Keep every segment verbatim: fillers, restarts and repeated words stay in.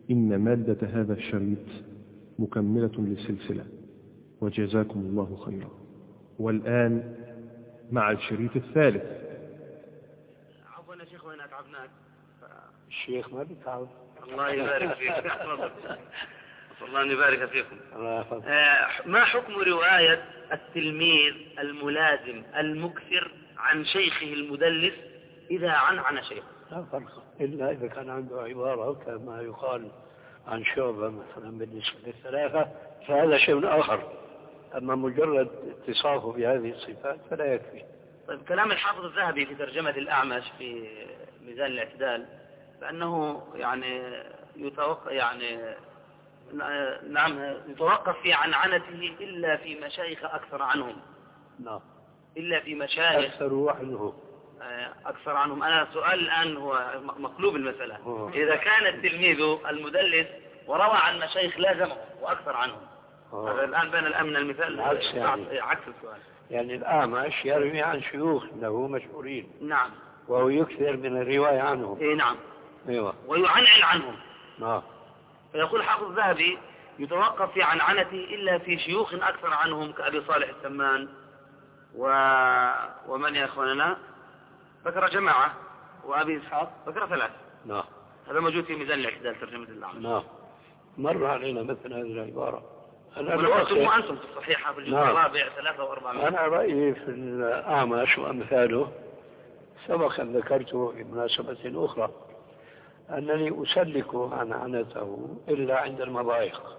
إن مادة هذا الشريط مكملة للسلسلة، وجزاكم الله خيرا. والآن مع الشريط الثالث. عفوا يا شيخ، وين أتعبناك؟ الشيخ ما بيتعب. الله يبارك فيك. الله أن يبارك فيكم. ما حكم رواية التلميذ الملازم المكثر عن شيخه المدلس إذا عنعن شيخه؟ لا فرق إلا إذا كان عنده عبارة كما يقال عن شعبة مثلا بالنسبة للثلاثة فهذا شيء آخر، أما مجرد اتصافه بهذه الصفات فلا يكفي. طيب، كلام الحافظ الذهبي في ترجمة الأعمش في ميزان الاعتدال بأنه يعني يتوقع يعني نعم يتوقف في عنعنته إلا في مشايخ أكثر عنهم. نعم. إلا في مشايخ أكثر عنهم. أكثر عنهم. أنا سؤال الآن هو مقلوب المسألة. أوه. إذا كان التلميذ المدلس وروى عن مشايخ لازمه وأكثر عنهم، هذا الآن بين الأمن المثال عكس, يعني. عكس السؤال. يعني الأعمش يروي عن شيوخ له مشهورين. نعم. وهو يكثر من الرواية عنهم. إيه نعم. أيوة. ويعنعن عنهم. نعم. فيقول حافظ الذهبي يتوقف في عنعنته إلا في شيوخ أكثر عنهم كأبي صالح السمان و... ومن يا أخواننا ذكر جماعة، وأبي إسحاق ذكر ثلاث. نعم. هذا موجود في ميزان الاعتدال ترجمة الأعمش. نعم. مر علينا مثل هذه العبارة. ولو أنتم في الصحيحة في الجزء نعم. الرابع ثلاثة وأربعة. أنا رأيي في الأعمش وأمثاله سبق أن ذكرته في مناسبة أخرى أنني أسلك عن عنته إلا عند المضايق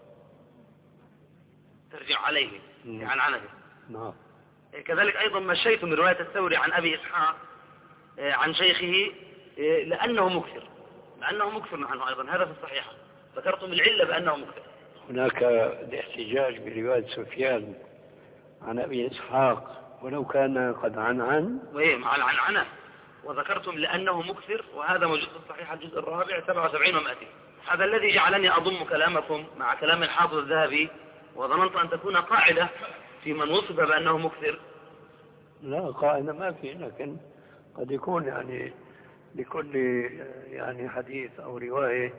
ترجع عليه عن عنته. نعم. كذلك أيضا مشيت من رواية الثوري عن أبي إسحاق عن شيخه لأنه مكثر لأنه مكثر عنه أيضا، هذا في الصحيحة ذكرتم العلة بأنه مكثر. هناك الاحتجاج برواية سفيان عن أبي إسحاق ولو كان قد عنعن وإيه مع العنعنة، وذكرتم لأنه مكثر، وهذا موجود في الصحيحة الجزء الرابع سبعة وسبعين ومائتين. هذا الذي جعلني أضم كلامكم مع كلام الحافظ الذهبي، وظننت أن تكون قاعدة في من وصف بأنه مكثر. لا قاعدة ما في، لكن قد يكون يعني لكل يعني حديث أو رواية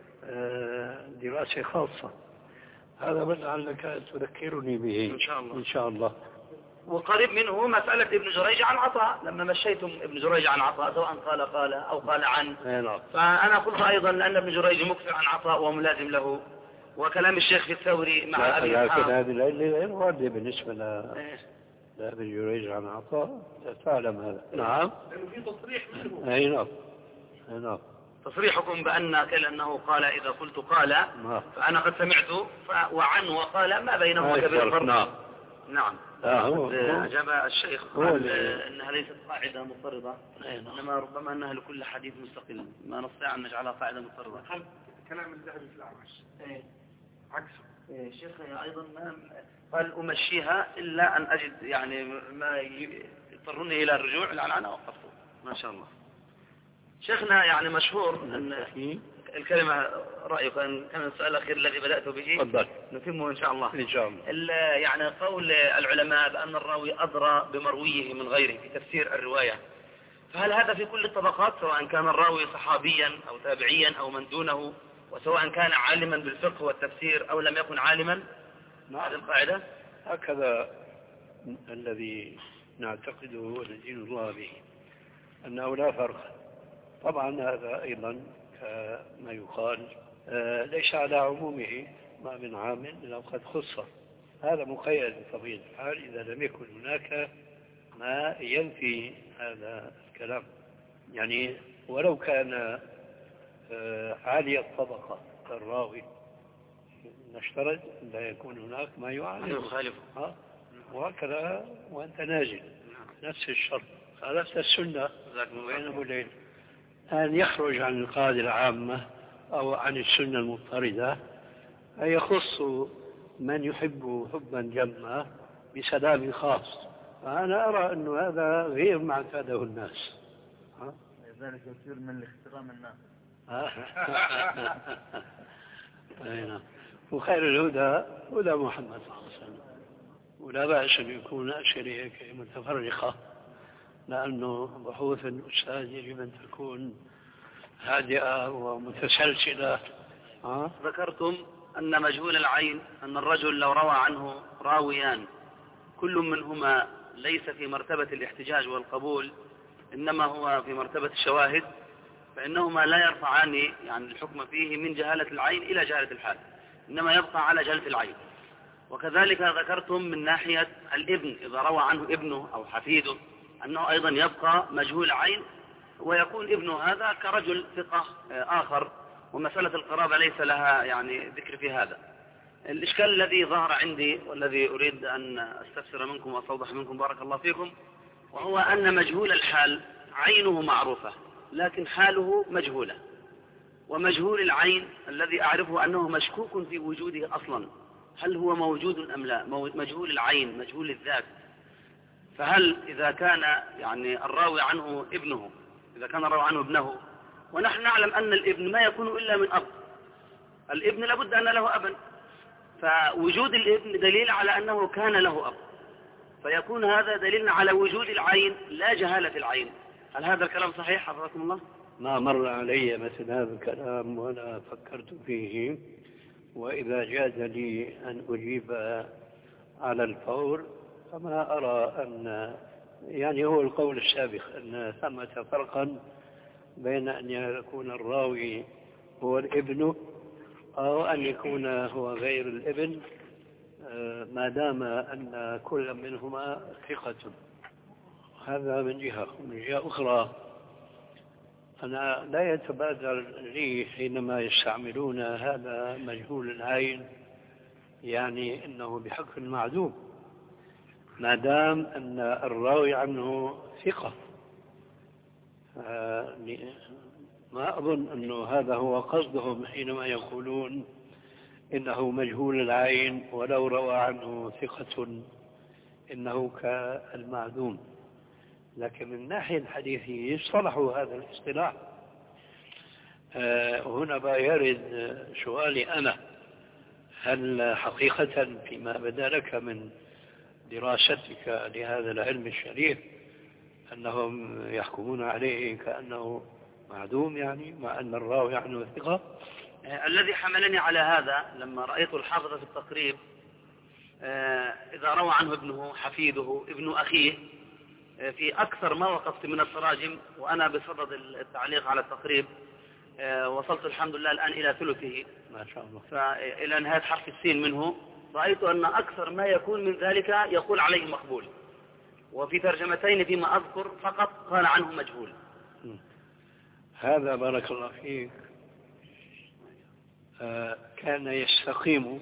دراسة خاصة. هذا ما لعلك تذكرني به إن شاء الله. إن شاء الله. وقريب منه مسألة ابن جريج عن عطاء، لما مشيتم ابن جريج عن عطاء سواء قال قال أو قال عن، فأنا قلت أيضا لأن ابن جريج مكثر عن عطاء وملازم له، وكلام الشيخ في الثوري مع أبي إسحاق. لكن هذه العلة غير واردة بالنسبة لابن جريج عن عطاء، تعلم هذا. نعم. لأنه في تصريح منه. أي نعم. أي نعم. تصريحكم بأن كأنه قال إذا قلت قال نعم. فأنا قد سمعت ف... وعن وقال ما بينهما كبير فرق. نعم. نعم. هو أجاب الشيخ قال أنها ليست قاعدة مضطردة، إنما ربما أنها لكل حديث مستقل، ما نستطيع أن نجعلها قاعدة مضطردة. كلام الذهبي في الأعمش إيه. عكسه. إيه الشيخ أيضا ما قال أمشيها إلا أن أجد يعني ما يضطرني إلى الرجوع لأن أنا وقفته. ما شاء الله. شيخنا يعني مشهور أن الكلمة رأيك أن كان السؤال الأخير الذي بدأت به تفضل نتمه إن شاء الله. إن شاء الله. يعني قول العلماء بأن الراوي أدرى بمرويه من غيره في تفسير الرواية، فهل هذا في كل الطبقات سواء كان الراوي صحابيا أو تابعيا أو من دونه، وسواء كان عالما بالفقه والتفسير أو لم يكن عالما؟ هذه القاعدة هكذا الذي نعتقده وندين الله به أنه لا فرق. طبعا هذا أيضا كما يقال ليس على عمومه، ما من عام إلا قد خص. هذا مقيد بطبيعة الحال إذا لم يكن هناك ما ينفي هذا الكلام. يعني ولو كان عالي الطبقة كالراوي نشترط لا يكون هناك ما يعالجه، وهكذا وأنت نازل نفس الشرط. خالفت السنة وين أبو الليل أن يخرج عن القاعدة العامة أو عن السنة المضطردة، أن يخص من يحب حبا جما بسلام خاص. فأنا أرى أن هذا غير ما اعتاده الناس. لذلك يصير من الاحترام الناس. وخير الهدى هدى محمد صلى الله عليه وسلم، ولا بأس أن يكون أشياء متفرقة، لأنه بحوث الأستاذ يجب أن تكون هادئة ومتسلسلة أه؟ ذكرتم أن مجهول العين أن الرجل لو روى عنه راويان كل منهما ليس في مرتبة الاحتجاج والقبول إنما هو في مرتبة الشواهد، فإنهما لا يرفعان يعني الحكم فيه من جهالة العين إلى جهالة الحال، إنما يبقى على جهالة العين. وكذلك ذكرتم من ناحية الابن إذا روى عنه ابنه أو حفيده أنه أيضا يبقى مجهول عين، ويكون ابنه هذا كرجل ثقة آخر، ومسألة القرابة ليس لها يعني ذكر في هذا. الإشكال الذي ظهر عندي والذي أريد أن أستفسر منكم وأستوضح منكم بارك الله فيكم، وهو أن مجهول الحال عينه معروفة لكن حاله مجهولة، ومجهول العين الذي أعرفه أنه مشكوك في وجوده أصلا، هل هو موجود أم لا؟ مجهول العين مجهول الذات، فهل إذا كان يعني الراوي عنه ابنه إذا كان الراوي عنه ابنه، ونحن نعلم أن الابن ما يكون إلا من أب، الابن لابد أن له أبا، فوجود الابن دليل على أنه كان له أب، فيكون هذا دليل على وجود العين لا جهالة العين. هل هذا الكلام صحيح حفظكم الله؟ ما مر علي مثل هذا الكلام وأنا فكرت فيه، وإذا جاز لي أن أجيب على الفور فما أرى أن يعني هو القول السابق أن ثمة فرقا بين أن يكون الراوي هو الابن أو أن يكون هو غير الابن، ما دام أن كل منهما ثقة. هذا من جهة. من جهة أخرى أنا لا يتبادر لي حينما يستعملون هذا مجهول العين يعني أنه بحق معدوم، ما دام أن الراوي عنه ثقة. ما أظن أنه هذا هو قصدهم حينما يقولون إنه مجهول العين ولو روى عنه ثقة إنه كالمعدوم، لكن من ناحية الحديثية صلحوا هذا الاصطلاح. هنا بقى يرد سؤالي أنا، هل حقيقة فيما بدا لك من دراستك لهذا العلم الشريف أنهم يحكمون عليه كأنه معدوم يعني مع أن الراوي عنه ثقة؟ الذي حملني على هذا لما رأيت الحافظ في التقريب إذا روى عنه ابنه حفيده ابن أخيه في أكثر ما وقفت من التراجم، وأنا بصدد التعليق على التقريب وصلت الحمد لله الآن إلى ثلثه ما شاء الله، فإلى نهاية حرف السين منه، رأيت أن أكثر ما يكون من ذلك يقول عليه مقبول، وفي ترجمتين فيما أذكر فقط قال عنه مجهول. هذا بارك الله فيك آه كان يستقيم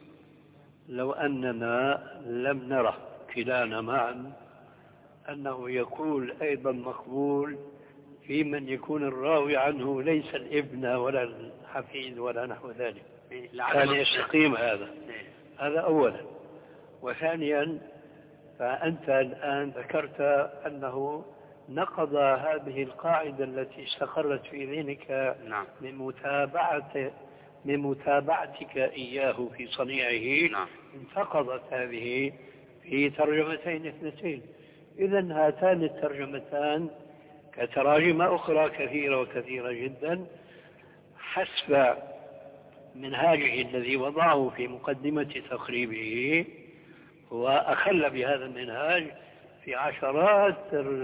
لو أننا لم نره كلانا معا أنه يقول أيضا مقبول في من يكون الراوي عنه ليس الابن ولا الحفيد ولا نحو ذلك، كان يستقيم هذا. هذا أولا. وثانيا فأنت الآن ذكرت أنه نقض هذه القاعدة التي استقرت في ذهنك نعم. من متابعة من متابعتك إياه في صنيعه. نعم. انتقضت هذه في ترجمتين اثنتين. إذن هاتان الترجمتان كتراجم أخرى كثيرة وكثيرة جدا حسب منهاجه الذي وضعه في مقدمة تقريبه، وأخل بهذا المنهاج في عشرات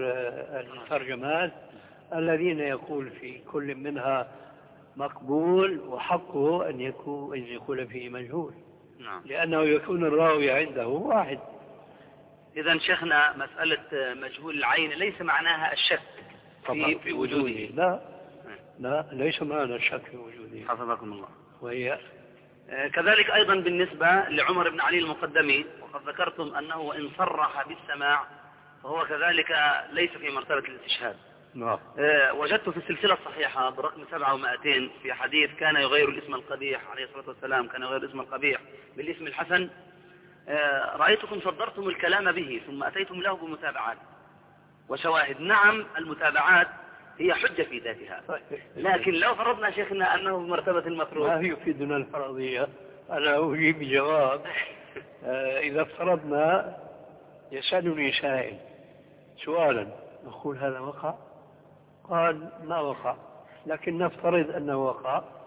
الترجمات الذين يقول في كل منها مقبول وحقه أن يكون أن يقول فيه مجهول. نعم. لأنه يكون الراوي عنده واحد. إذن شيخنا مسألة مجهول العين ليس معناها الشك في, في وجوده. لا لا ليس معنى الشك في وجوده. حفظكم الله. وهي كذلك أيضا بالنسبة لعمر بن علي المقدمي، وقد ذكرتم أنه وإن صرح بالسماع فهو كذلك ليس في مرتبة الاستشهاد. نعم. وجدت في السلسلة الصحيحة برقم سبعة ومائتين في حديث كان يغير الاسم القبيح عليه الصلاة والسلام، كان يغير الاسم القبيح بالاسم الحسن، رأيتكم صدرتم الكلام به ثم أتيتم له بمتابعات وشواهد. نعم المتابعات هي حجة في ذاتها، لكن لو فرضنا شيخنا أنه بمرتبة المفروض ما يفيدنا الفرضية. أنا أجيب جواب. إذا افترضنا يسألني سائل سؤالا نقول هذا وقع، قال ما وقع، لكن نفترض أنه وقع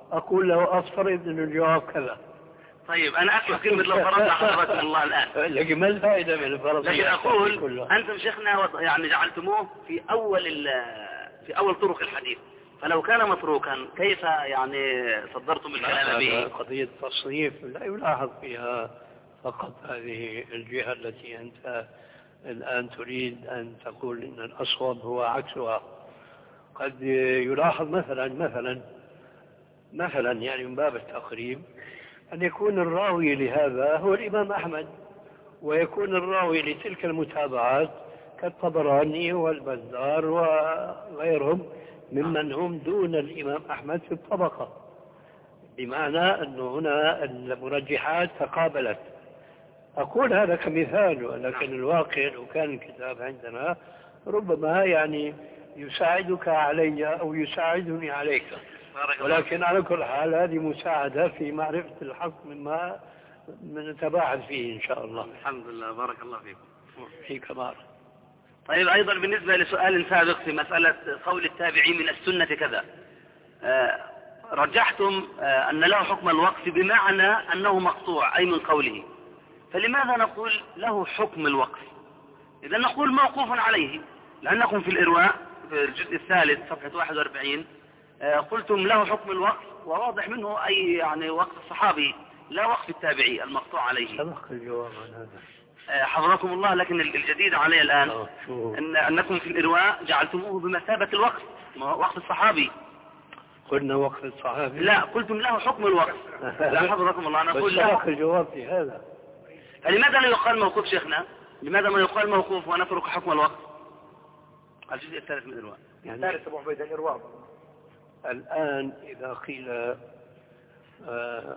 أقول له أفترض أن الجواب كذا. طيب أنا أكتب كلمة لو فرضنا حضرتكم الله الآن، لكن ما الفائدة من الفرضية؟ لكن أقول أنتم شيخنا يعني جعلتموه في أول في أول طرق الحديث، فلو كان متروكا كيف يعني صدرتم الكلام به؟ قضية تصنيف لا يلاحظ فيها فقط هذه الجهة التي أنت الآن تريد أن تقول إن الأصوب هو عكسها. قد يلاحظ مثلا مثلا مثلا يعني من باب التقريب أن يكون الراوي لهذا هو الإمام أحمد، ويكون الراوي لتلك المتابعات كالطبراني والبزار وغيرهم ممن هم دون الإمام أحمد في الطبقة، بمعنى أنه هنا المرجحات تقابلت. أقول هذا كمثال، لكن الواقع لو كان الكتاب عندنا ربما يعني يساعدك علي أو يساعدني عليك، ولكن على كل حال هذه مساعدة في معرفة الحق مما نتباعد فيه إن شاء الله. الحمد لله، بارك الله فيكم. فيك بارك. طيب أيضا بالنسبة لسؤال سابق في مسألة قول التابعي من السنة كذا، آه رجحتم آه أن له حكم الوقف بمعنى أنه مقطوع أي من قوله، فلماذا نقول له حكم الوقف؟ إذا نقول موقوف عليه، لأنكم في الإرواء في الجزء الثالث صفحة واحد وأربعين آه قلتم له حكم الوقف، وواضح منه أي يعني وقف الصحابي لا وقف التابعي المقطوع عليه. سبق الجواب عن هذا حفظكم الله، لكن الجديد علي الآن أن أنكم في الإرواء جعلتموه بمثابة الوقف، وقف الصحابي. قلنا وقف الصحابي؟ لا، قلتم له حكم الوقف. لا حفظكم الله، أنا أقول له سبق الجواب في هذا. فلماذا لا يقال موقوف شيخنا؟ لماذا ما يقال موقوف ونترك حكم الوقف؟ الجزء الثالث من الإرواء. يعني ثالث أبو عبيد الإرواء. الآن إذا قيل آه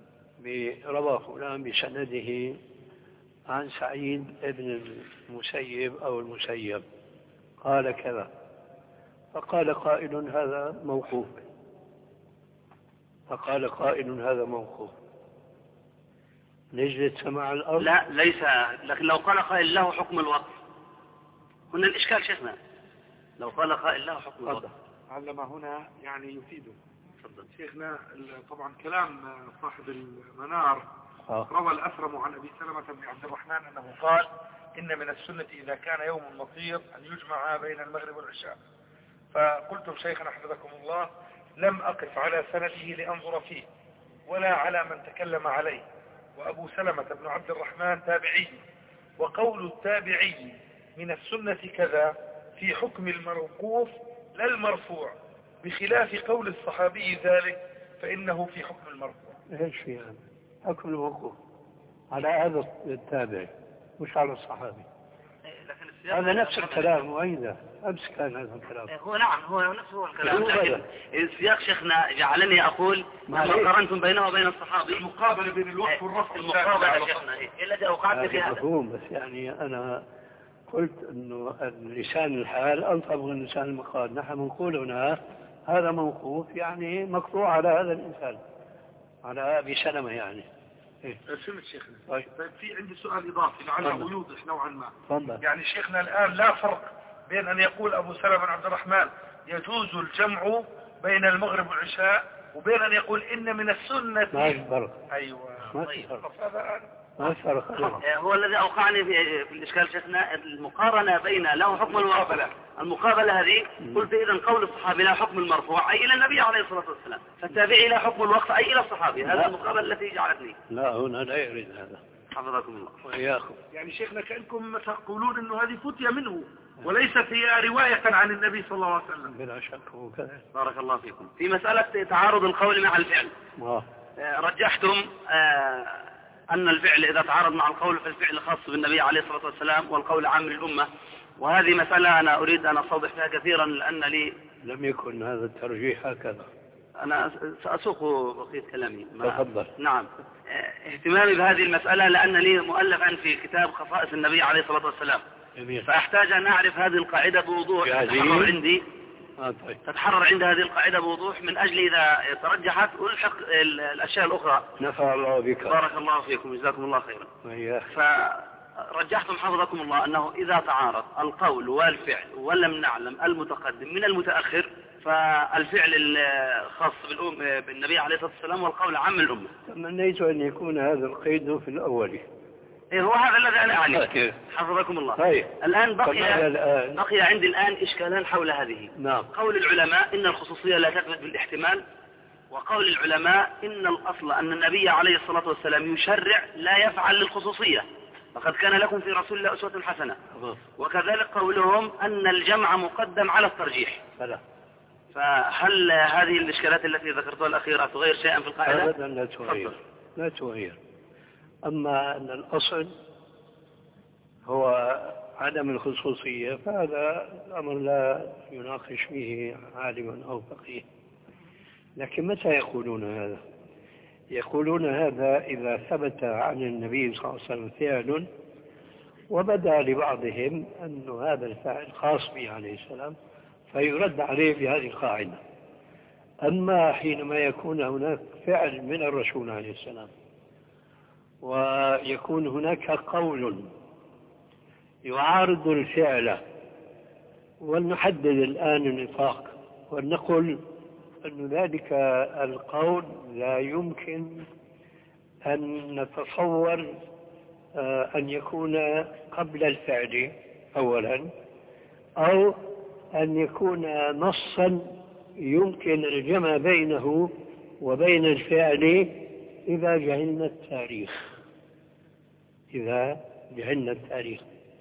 روى فلان بسنده عن سعيد ابن المسيب أو المسيب قال كذا، فقال قائل هذا موقوف، فقال قائل هذا موقوف، نجلس سماع الأرض؟ لا ليس، لكن لو قال قائل له حكم الوقف هنا الإشكال شيخنا، لو قال قائل له حكم الوقف علم هنا يعني يفيده. شيخنا طبعا كلام صاحب المنار آه. روى الأثرم عن أبي سلمة بن عبد الرحمن أنه قال إن من السنة إذا كان يوم مطير أن يجمع بين المغرب والعشاء. فقلتم شيخنا حفظكم الله لم أقف على سنده لأنظر فيه ولا على من تكلم عليه، وأبو سلمة بن عبد الرحمن تابعي، وقول التابعي من السنة كذا في حكم الموقوف لا المرفوع، بخلاف قول الصحابي ذلك فإنه في حكم المرفوع. ايش في هذا؟ حكم الموقوف على هذا التابع مش على الصحابي. هذا نفس الكلام وأيضا أمس كان هذا الكلام. هو نعم هو نفس هو الكلام، لكن السياق شيخنا جعلني أقول لما قارنتم بينه وبين الصحابي المقابلة بين الوقف والرفع، المقابلة شيخنا الذي أوقعت في هذا مفهوم، بس يعني أنا قلت أنه لسان الحال ألطف من لسان المقال. نحن نقول هنا هذا موقوف يعني مقطوع على هذا الإنسان، على أبي سلمة يعني. إيه؟ سمت شيخنا. طيب. طيب في عندي سؤال إضافي لعله يوضح نوعا ما. فضل. يعني شيخنا الآن لا فرق بين أن يقول أبو سلمة بن عبد الرحمن يجوز الجمع بين المغرب والعشاء وبين أن يقول إن من السنة. ما في فرق. أيوة. ما في فرق. هذا ما في فرق. هو الذي أوقعني في, في الإشكال شيخنا المقارنة بين له حكم المقابلة المقابلة هذه. قلت إذا قول الصحابي لا حكم المرفوع أي إلى النبي عليه الصلاة والسلام، فالتابعي لا حكم الوقف أي إلى الصحابي. هذا المقابلة التي جعلتني. لا هنا لا يريد هذا. حفظكم الله وإياكم. يعني شيخنا كأنكم تقولون أنه هذه فتية منه وليست هي رواية عن النبي صلى الله عليه وسلم. بلا شك هو كذا. بارك الله فيكم. في مسألة تعارض القول مع الفعل آه. رجحتم آه أن الفعل إذا تعارض مع القول فالفعل خاص بالنبي عليه الصلاة والسلام والقول عام للأمة، وهذه مسألة أنا أريد أن أستوضح فيها كثيرا لأن لي لم يكن هذا الترجيح هكذا. أنا سأسوق بقية كلامي. تفضل. نعم. اهتمامي بهذه المسألة لأن لي مؤلفا في كتاب خصائص النبي عليه الصلاة والسلام. جميل. فأحتاج أن أعرف هذه القاعدة بوضوح تتحرر عندي. آه طيب. تتحرر عند هذه القاعدة بوضوح من أجل إذا ترجحت ألحق الأشياء الأخرى. نفع الله بك. بارك الله فيكم جزاكم الله خيرا. وإياك. فرجحتم حفظكم الله أنه إذا تعارض القول والفعل ولم نعلم المتقدم من المتأخر فالفعل الخاص بالنبي عليه الصلاة والسلام والقول عام الأمة. تمنيت أن يكون هذا القيد في الأول. إيه هو هذا الذي أنا أعني. حفظكم الله. طيب. الآن بقي الآن. بقي عندي الآن إشكالان حول هذه. نعم. قول العلماء إن الخصوصية لا تثبت بالاحتمال، وقول العلماء إن الأصل أن النبي عليه الصلاة والسلام يشرع لا يفعل للخصوصية، فقد كان لكم في رسول الله أسوة حسنة. وكذلك قولهم أن الجمع مقدم على الترجيح. فلا. فهل هذه الإشكالات التي ذكرتها الأخيرة تغير شيئا في القاعدة؟ أبدا لا تغير. لا تغير. أما أن الأصل هو عدم الخصوصية فهذا الأمر لا يناقش فيه عالم أو فقيه. لكن متى يقولون هذا؟ يقولون هذا إذا ثبت عن النبي صلى الله عليه وسلم فعل وبدا لبعضهم أن هذا الفعل خاص به عليه السلام فيرد عليه بهذه القاعدة. أما حينما يكون هناك فعل من الرسول عليه السلام ويكون هناك قول يعارض الفعل، ولنحدد الآن النطاق ونقول أن ذلك القول لا يمكن أن نتصور أن يكون قبل الفعل أولا، أو أن يكون نصا يمكن الجمع بينه وبين الفعل إذا جهلنا التاريخ. إذا جهلنا التاريخ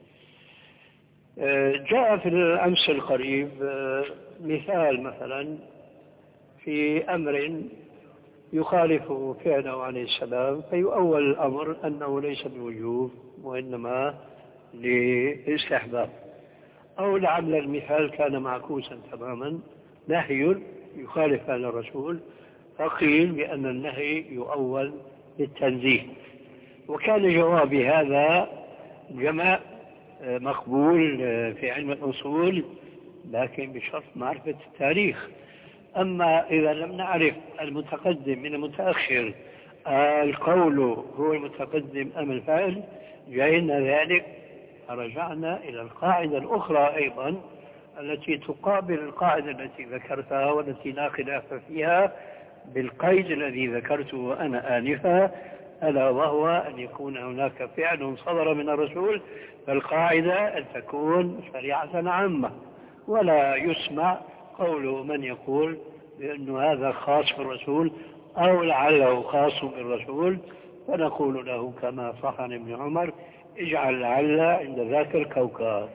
جاء في الأمس القريب مثال مثلا في أمر يخالف فعله عليه السلام فيؤول الأمر أنه ليس بوجوب وإنما لاستحباب، أو لعل المثال كان معكوسا تماما، نهي يخالف فعل الرسول فقيل بأن النهي يؤول للتنزيه. وكان جوابي هذا جمع مقبول في علم الأصول لكن بشرط معرفة التاريخ. أما إذا لم نعرف المتقدم من المتأخر القول هو المتقدم أم الفعل جاءنا ذلك فرجعنا إلى القاعدة الأخرى أيضا التي تقابل القاعدة التي ذكرتها والتي لا خلاف فيها بالقيد الذي ذكرته أنا آنفا، ألا وهو أن يكون هناك فعل صدر من الرسول، فالقاعدة أن تكون شريعة عامة ولا يسمع قول من يقول بأن هذا خاص بالرسول أو لعله خاص بالرسول، فنقول له كما صح عن ابن عمر اجعل لعل عند ذاك الكوكب.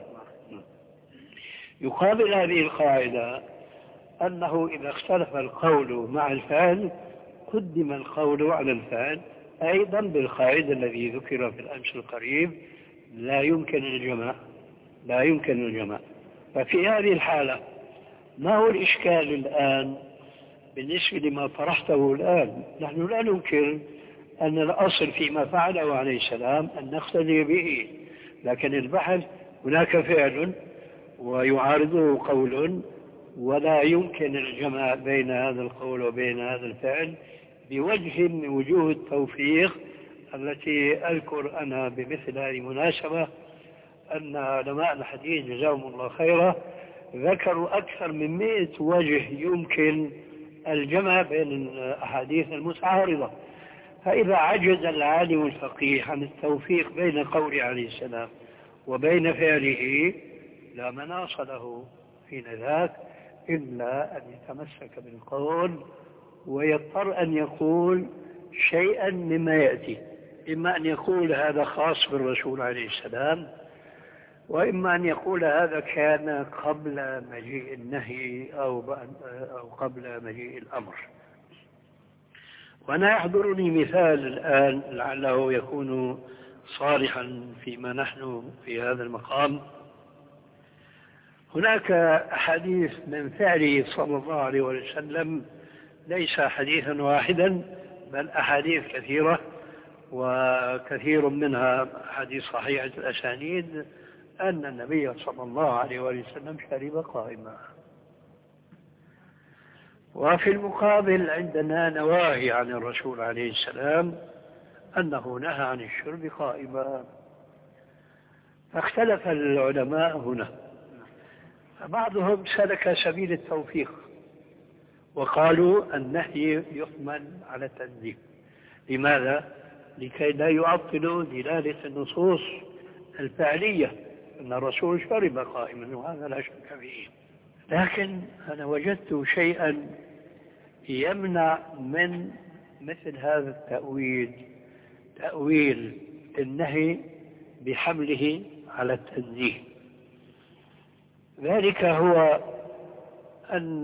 يقابل هذه القاعدة أنه إذا اختلف القول مع الفعل قدم القول على الفعل أيضا بالقاعدة الذي ذكر في الأمس القريب لا يمكن الجمع لا يمكن الجمع. ففي هذه الحالة ما هو الإشكال الآن بالنسبة لما طرحته الآن؟ نحن لا ننكر أن الأصل فيما فعله عليه السلام أن نقتدي به، لكن البحث هناك فعل ويعارضه قول ولا يمكن الجمع بين هذا القول وبين هذا الفعل بوجه من وجوه التوفيق التي أذكر أنا بمثل هذه المناسبة أن علماء الحديث جزاهم الله خيرا ذكروا أكثر من مئة وجه يمكن الجمع بين الأحاديث المتعارضة. فإذا عجز العالم الفقيه عن التوفيق بين قول عليه السلام وبين فعله لا مناص له حين ذاك إلا أن يتمسك بالقول ويضطر أن يقول شيئا مما يأتي، إما أن يقول هذا خاص بالرسول عليه السلام، وإما أن يقول هذا كان قبل مجيء النهي أو أو قبل مجيء الأمر. وأنا يحضرني مثال الآن لعله يكون صالحا فيما نحن في هذا المقام. هناك أحاديث من فعله صلى الله عليه وسلم ليس حديثا واحدا بل أحاديث كثيرة، وكثير منها حديث صحيحة الأسانيد أن النبي صلى الله عليه وسلم شرب قائما. وفي المقابل عندنا نواهي عن الرسول عليه السلام أنه نهى عن الشرب قائما. فاختلف العلماء هنا، فبعضهم سلك سبيل التوفيق وقالوا النهي يحمل على التنزيه. لماذا؟ لكي لا يعطلوا دلالة النصوص الفعلية أن الرسول شرب قائما، وهذا لا شك فيه. لكن أنا وجدت شيئا يمنع من مثل هذا التأويل، تأويل النهي بحمله على التنزيه. ذلك هو أن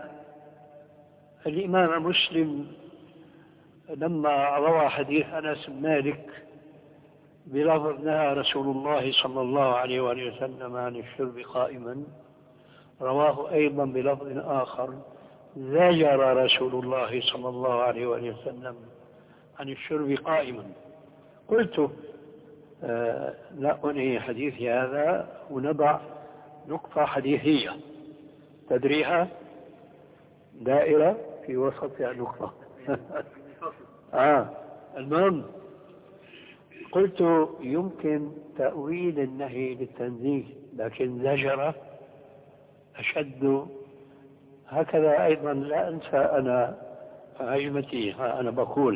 الإمام مسلم لما روى حديث أنس بن مالك بلفظ نهى رسول الله صلى الله عليه وآله وسلم عن الشرب قائما، رواه أيضا بلفظ آخر زجر رسول الله صلى الله عليه وآله وسلم عن الشرب قائما. قلت آه لا أنهي حديثي هذا ونضع نقطة حديثية تدريها دائرة في وسطها نقطة. آه المهم قلت يمكن تأويل النهي للتنزيه، لكن زجر أشد. هكذا أيضا لا أنسى أنا عجمتي، أنا بقول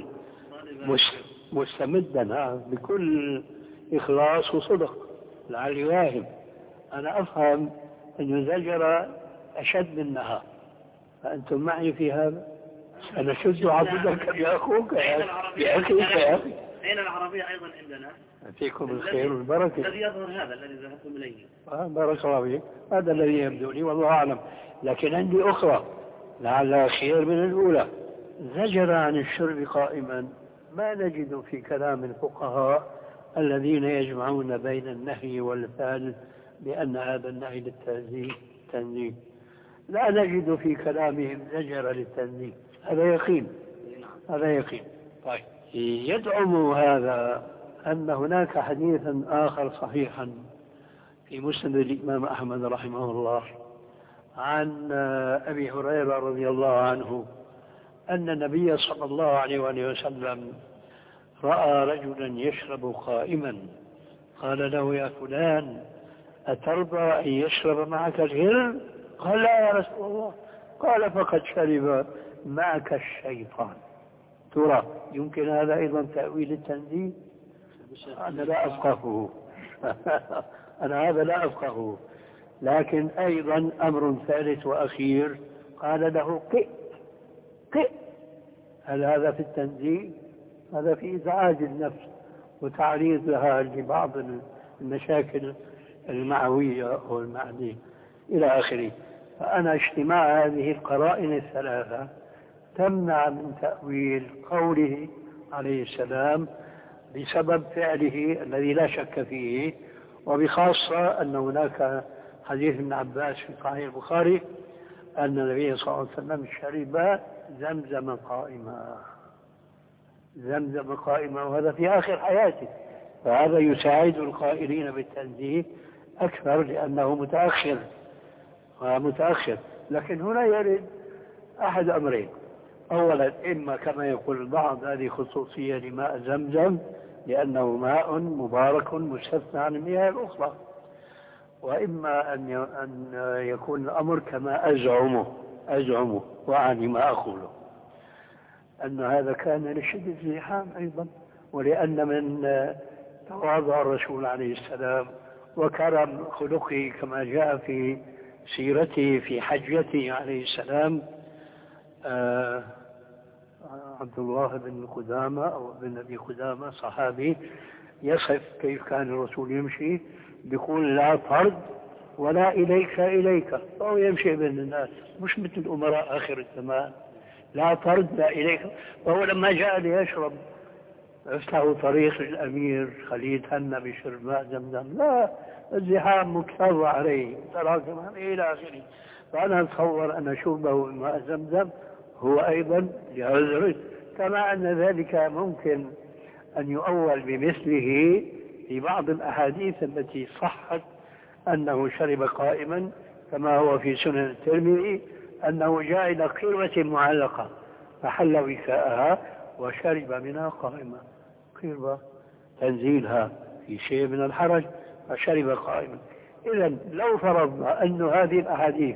مستمدا بكل إخلاص وصدق لعلي واهم، أنا أفهم أن زجر أشد منها، فأنتم معي في هذا؟ أنا شد عبدك يا أخوك يا أخي يا أخي. أين العربية أيضا عندنا؟ فيكم الخير والبركة. الذي يظهر هذا الذي ذهبتم إليه. آه بارك الله فيك، هذا الذي يبدو لي والله أعلم. لكن عندي أخرى لعلها خير من الأولى. زجر عن الشرب قائما ما نجد في كلام الفقهاء الذين يجمعون بين النهي والفعل بأن هذا النهي للتنزيه، لا نجد في كلامهم زجر للتنزيه. هذا يقين، هذا يقين. طيب يدعم هذا أن هناك حديثا آخر صحيحا في مسند الإمام أحمد رحمه الله عن أبي هريرة رضي الله عنه أن النبي صلى الله عليه وآله وسلم رأى رجلا يشرب قائما، قال له يا فلان أترضى أن يشرب معك الهر؟ قال لا يا رسول الله. قال فقد شرب معك الشيطان. ترى يمكن هذا أيضا تأويل التنزيه؟ أنا لا أفقهه أنا هذا لا أفقهه. لكن أيضا أمر ثالث وأخير، قال له قئ قئ. هل هذا في التنزيه؟ هذا في إزعاج النفس وتعريض لها لبعض المشاكل المعوية أو المعنية إلى آخره. فأنا اجتماع هذه القرائن الثلاثة تمنع من تأويل قوله عليه السلام بسبب فعله الذي لا شك فيه، وبخاصة أن هناك حديث ابن عباس في صحيح البخاري أن النبي صلى الله عليه وسلم شرب زمزم قائما، زمزم قائما، وهذا في آخر حياته. فهذا يساعد القائلين بالتنزيه أكثر لأنه متأخر متأخر. لكن هنا يرد أحد أمرين: أولا إما كما يقول البعض هذه خصوصية لماء زمزم لأنه ماء مبارك مستثنى عن المياه الأخرى، وإما أن يكون الأمر كما أزعمه أزعمه وعني ما أقوله أن هذا كان لشدة الزحام أيضا، ولأن من تواضع الرسول عليه السلام وكرم خلقه كما جاء في سيرته في حجته عليه السلام. آه عبد الله بن قدامة أو بن أبي قدامة صحابي يصف كيف كان الرسول يمشي، بيقول لا طرد ولا إليك إليك، فهو يمشي بين الناس مش مثل الأمراء آخر الزمان، لا طرد لا إليك. فهو لما جاء ليشرب له طريق الأمير خليل هن بشرب ماء زمزم، لا، الزحام مكتظ عليه تراكم إلى آخره. فأنا أتصور أن شربه ماء زمزم هو أيضا لعذر، كما أن ذلك ممكن أن يؤول بمثله في بعض الأحاديث التي صحت أنه شرب قائما، كما هو في سنن الترمذي أنه جاء إلى قربة معلقة فحل وكاءها وشرب منها قائما، قربة تنزيلها في شيء من الحرج فشرب قائما. إذن لو فرضنا أن هذه الأحاديث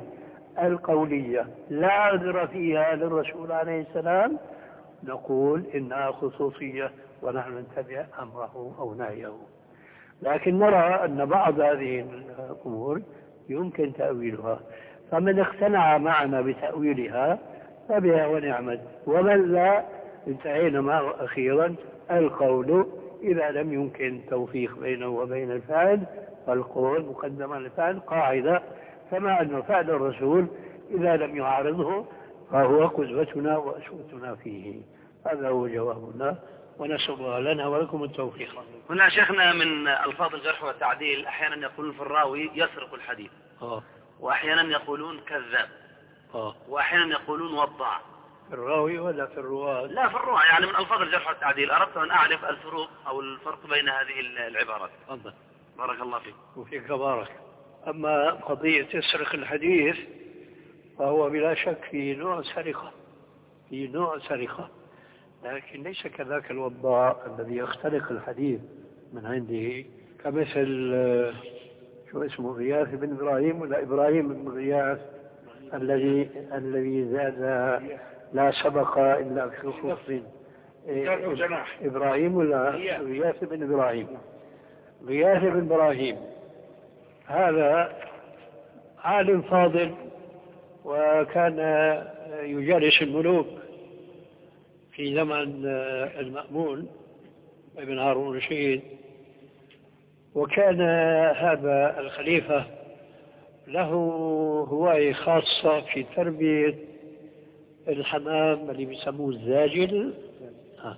القولية لا عذر فيها للرسول عليه السلام نقول إنها خصوصية ونحن نتبع أمره أو نهيه. لكن نرى أن بعض هذه الأمور يمكن تأويلها، فمن اقتنع معنا بتأويلها فبها ونعمت، ومن لا انتهينا معه أخيرا القول إذا لم يمكن توفيق بينه وبين الفعل، فالقول مقدم على الفعل قاعدة، كما أن فعل الرسول إذا لم يعارضه فهو قدوتنا وأسوتنا فيه. هذا هو جوابنا، ونسأل الله لنا ولكم التوفيق. هنا شيخنا من ألفاظ الجرح والتعديل أحيانا يقولون في الراوي يسرق الحديث، آه. وأحيانا يقولون كذاب، آه. وأحيانا يقولون وضاع. في الراوي ولا في الرواة؟ لا في الرواة، يعني من ألفاظ الجرح والتعديل أردت أن أعرف الفروق أو الفرق بين هذه العبارات. تفضل. بارك الله فيك. وفيك بارك. أما قضية يسرق الحديث فهو بلا شك في نوع سرقة، في نوع سرقة، لكن ليس كذاك الوضاع الذي يخترق الحديث من عنده، كمثل شو اسمه غياث بن إبراهيم ولا إبراهيم بن غياث الذي الذي زاد لا سبق إلا في خف. إبراهيم ولا غياث بن إبراهيم؟ غياث بن إبراهيم هذا عالم فاضل، وكان يجالس الملوك في زمن المأمون ابن هارون الرشيد، وكان هذا الخليفة له هواية خاصة في تربية الحمام اللي بيسموه الزاجل. آه.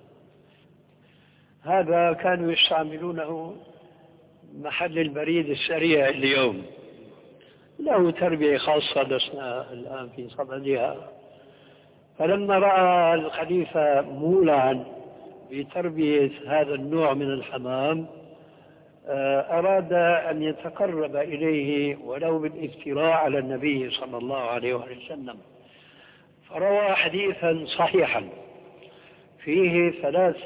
هذا كانوا يستعملونه محل البريد السريع اليوم، له تربية خاصة لسنا الآن في صددها. فلما رأى الخليفة مولعا بتربية هذا النوع من الحمام أراد أن يتقرب إليه ولو بالافتراء على النبي صلى الله عليه وسلم، فروى حديثا صحيحا فيه ثلاث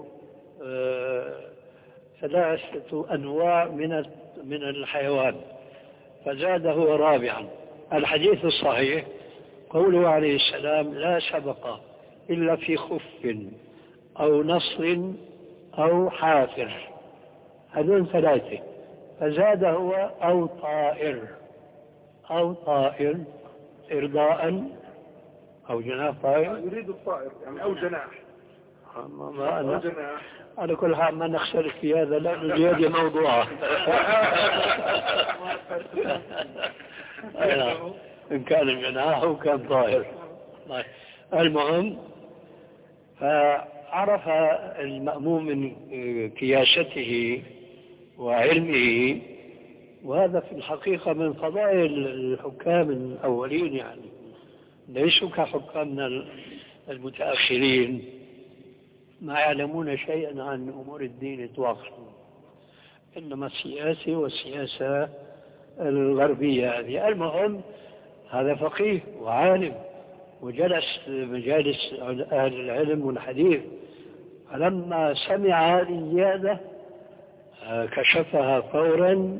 ثلاثة أنواع من من الحيوان، فزاده رابعا. الحديث الصحيح قوله عليه السلام لا سبق إلا في خف أو نصر أو حافر، هذول ثلاثة، فزاد هو أو طائر، أو طائر إرضاء أو جناح طائر، يريد الطائر يعني أو جناح. ما أنا على كل حال ما نختلف في هذا، لا نجيب موضوعه. إن كان جناح أو كان طائر. المهم فعرف المأموم من كياسته وعلمه، وهذا في الحقيقة من فضائل الحكام الأولين، يعني ليسوا كحكامنا المتأخرين ما يعلمون شيئا عن أمور الدين إطلاقا، إنما السياسة والسياسة الغربية هذه. المهم هذا فقيه وعالم وجلس مجالس أهل العلم والحديث، فلما سمع هذه الزيادة كشفها فورا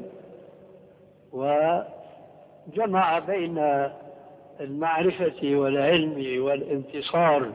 وجمع بين المعرفة والعلم والانتصار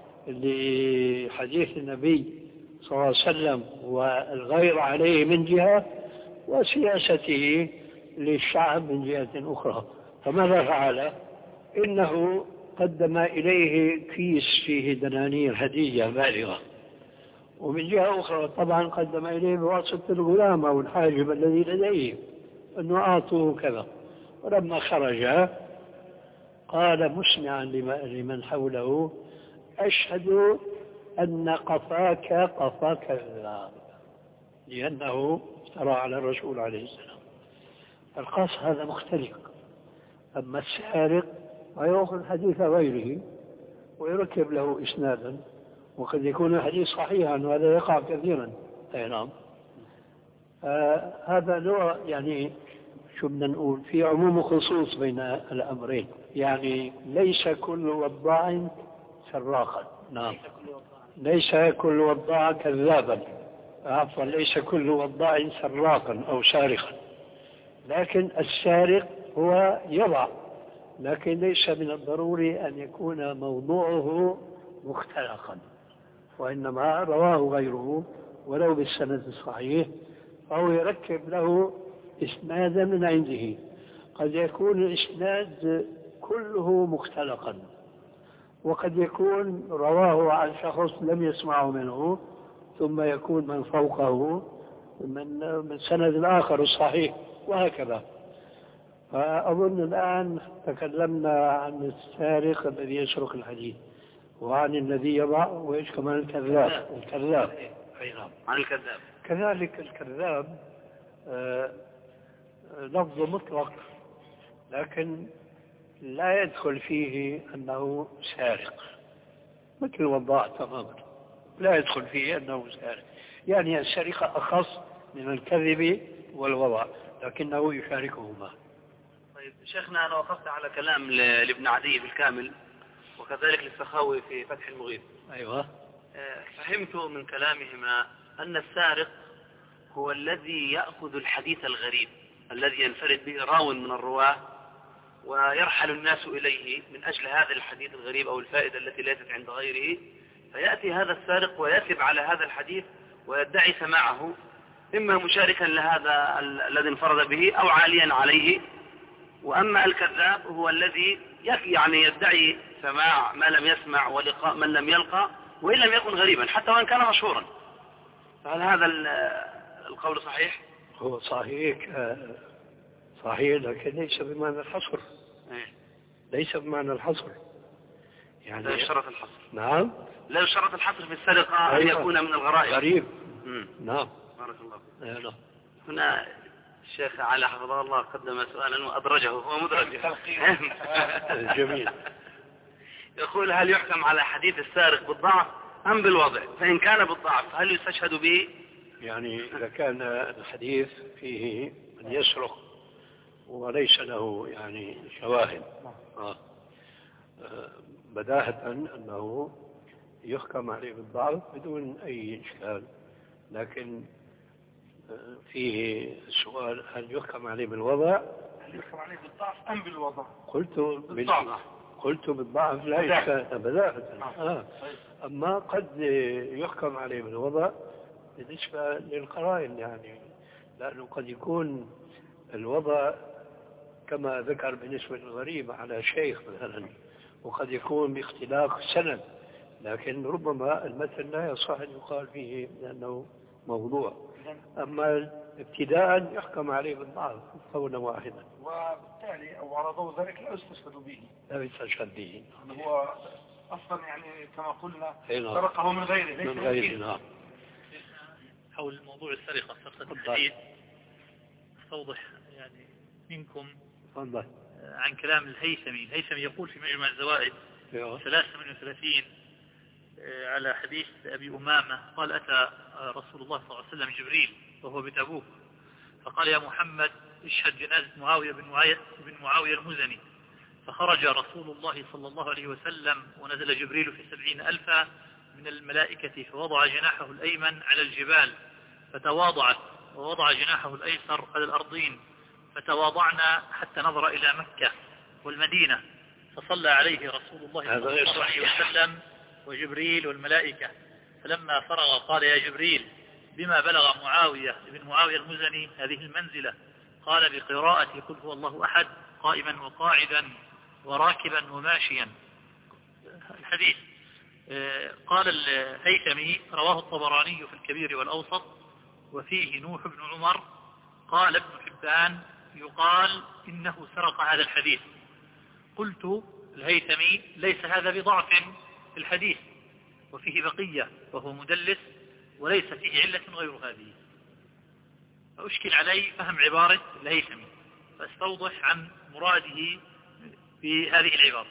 لحديث النبي صلى الله عليه وسلم والغير عليه من جهة، وسياسته للشعب من جهة أخرى. فماذا فعل؟ إنه قدم إليه كيس فيه دنانير هدية بالغة، ومن جهة أخرى طبعا قدم إليه بواسطة الغلام أو الحاجب الذي لديه أنه أعطوه كذا. ولما خرج قال مسمعا لمن حوله أشهد أن قفاك قفاك الذئب، لأنه افترى على الرسول عليه السلام. القاص هذا مختلف. أما السارق ويأخذ حديث غيره ويركب له إسنادا، وقد يكون الحديث صحيحا، وهذا يقع كثيرا. أي نعم. آه هذا نوع، يعني شو بدنا نقول، في عموم وخصوص بين الأمرين، يعني ليس كل وضاع سراقا. نعم. ليس كل وضاع كذابا، عفوا ليس كل وضاع سراقا أو سارقا، لكن السارق هو يضع لكن ليس من الضروري أن يكون موضوعه مختلقا، وإنما رواه غيره ولو بالسند الصحيح، فهو يركب له إسنادا من عنده. قد يكون الإسناد كله مختلقا، وقد يكون رواه عن شخص لم يسمعه منه، ثم يكون من فوقه من من سند آخر الصحيح، وهكذا. فأظن الآن تكلمنا عن السارق الذي يسرق الحديد، وعن الذي يضع، وإيش كمان الكذاب الكذاب أي نعم، عن الكذاب. كذلك الكذاب آه لفظ مطلق، لكن لا يدخل فيه أنه سارق، مثل الوضاع تماما لا يدخل فيه أنه سارق. يعني السرقة أخص من الكذب والوضع، لكنه يشاركهما. طيب شيخنا، أنا وقفت على كلام لابن عدي بالكامل، وكذلك للسخاوي في فتح المغيث. أيوة. فهمت من كلامهما أن السارق هو الذي يأخذ الحديث الغريب الذي ينفرد به راو من الرواة، ويرحل الناس إليه من أجل هذا الحديث الغريب أو الفائدة التي ليست عند غيره، فيأتي هذا السارق ويثب على هذا الحديث ويدعي سماعه، إما مشاركا لهذا الذي انفرد به أو عاليا عليه. وأما الكذاب هو الذي يعني يدعي سماع ما لم يسمع ولقاء من لم يلقى، وإن لم يكن غريبا حتى وإن كان مشهورا. فهل هذا القول صحيح؟ هو صحيح صحيح، لكن ليس بمعنى الحصر. ليس بمعنى الحصر، يعني لا يشترط الحصر. نعم، لا يشترط الحصر في السرقة أن يكون من الغرائب. غريب. نعم. بارك الله. نعم. هنا الشيخ علي حفظه الله قدم سؤالا وأدرجه، هو مدرج. جميل. يقول: هل يحكم على حديث السارق بالضعف أم بالوضع؟ فإن كان بالضعف هل يستشهد به؟ يعني إذا كان الحديث فيه من يسرق وليس له يعني شواهد، آه. آه. بداهة أنه يحكم عليه بالضعف بدون أي إشكال، لكن فيه سؤال: هل يحكم عليه بالوضع؟ هل يحكم عليه بالضعف أم بالوضع؟ قلت بالضعف. قلت بالضعف لا إشكال بداهة. آه. أما قد يحكم عليه بالوضع بالنسبة للقرائن، يعني لأنه قد يكون الوضع كما ذكر بالنسبة للغريب على شيخ مثلا، وقد يكون باختلاف سند، لكن ربما المثل لا يصح أن يقال فيه لأنه موضوع. أما ابتداء يحكم عليه بالضعف قولا واحدا، وبالتالي أو على ضوء ذلك لا يستشهد به. لا يستشهد به. هو أصلا يعني كما قلنا سرقه من غيره. من غيره. نعم. حول موضوع السرقة سرقة الحديث، استوضح يعني منكم فضل. عن كلام الهيثمي. الهيثمي يقول في مجمع الزوائد ثلاثة وثمانين وثلاثين على حديث أبي أمامة قال: أتى رسول الله صلى الله عليه وسلم جبريل وهو بتبوك، فقال: يا محمد اشهد جنازة معاوية بن معاوية, بن معاوية المزني. فخرج رسول الله صلى الله عليه وسلم ونزل جبريل في سبعين ألفا من الملائكة، فوضع جناحه الأيمن على الجبال فتواضعت، ووضع جناحه الأيسر على الأرضين فتواضعنا حتى نظر إلى مكة والمدينة، فصلى عليه رسول الله صلى الله عليه وسلم وجبريل والملائكة. فلما فرغ قال: يا جبريل، بما بلغ معاوية بن معاوية المزني هذه المنزلة؟ قال: بقراءة قل هو الله أحد قائما وقاعدا وراكبا وماشيا. الحديث قال الهيثمي: رواه الطبراني في الكبير والأوسط، وفيه نوح بن عمر. قال ابن حبان: يقال إنه سرق هذا الحديث. قلت الهيثمي: ليس هذا بضعف في الحديث، وفيه بقية وهو مدلس وليس فيه علة غير هذه. فأشكل علي فهم عبارة الهيثمي، فاستوضح عن مراده في هذه العبارة.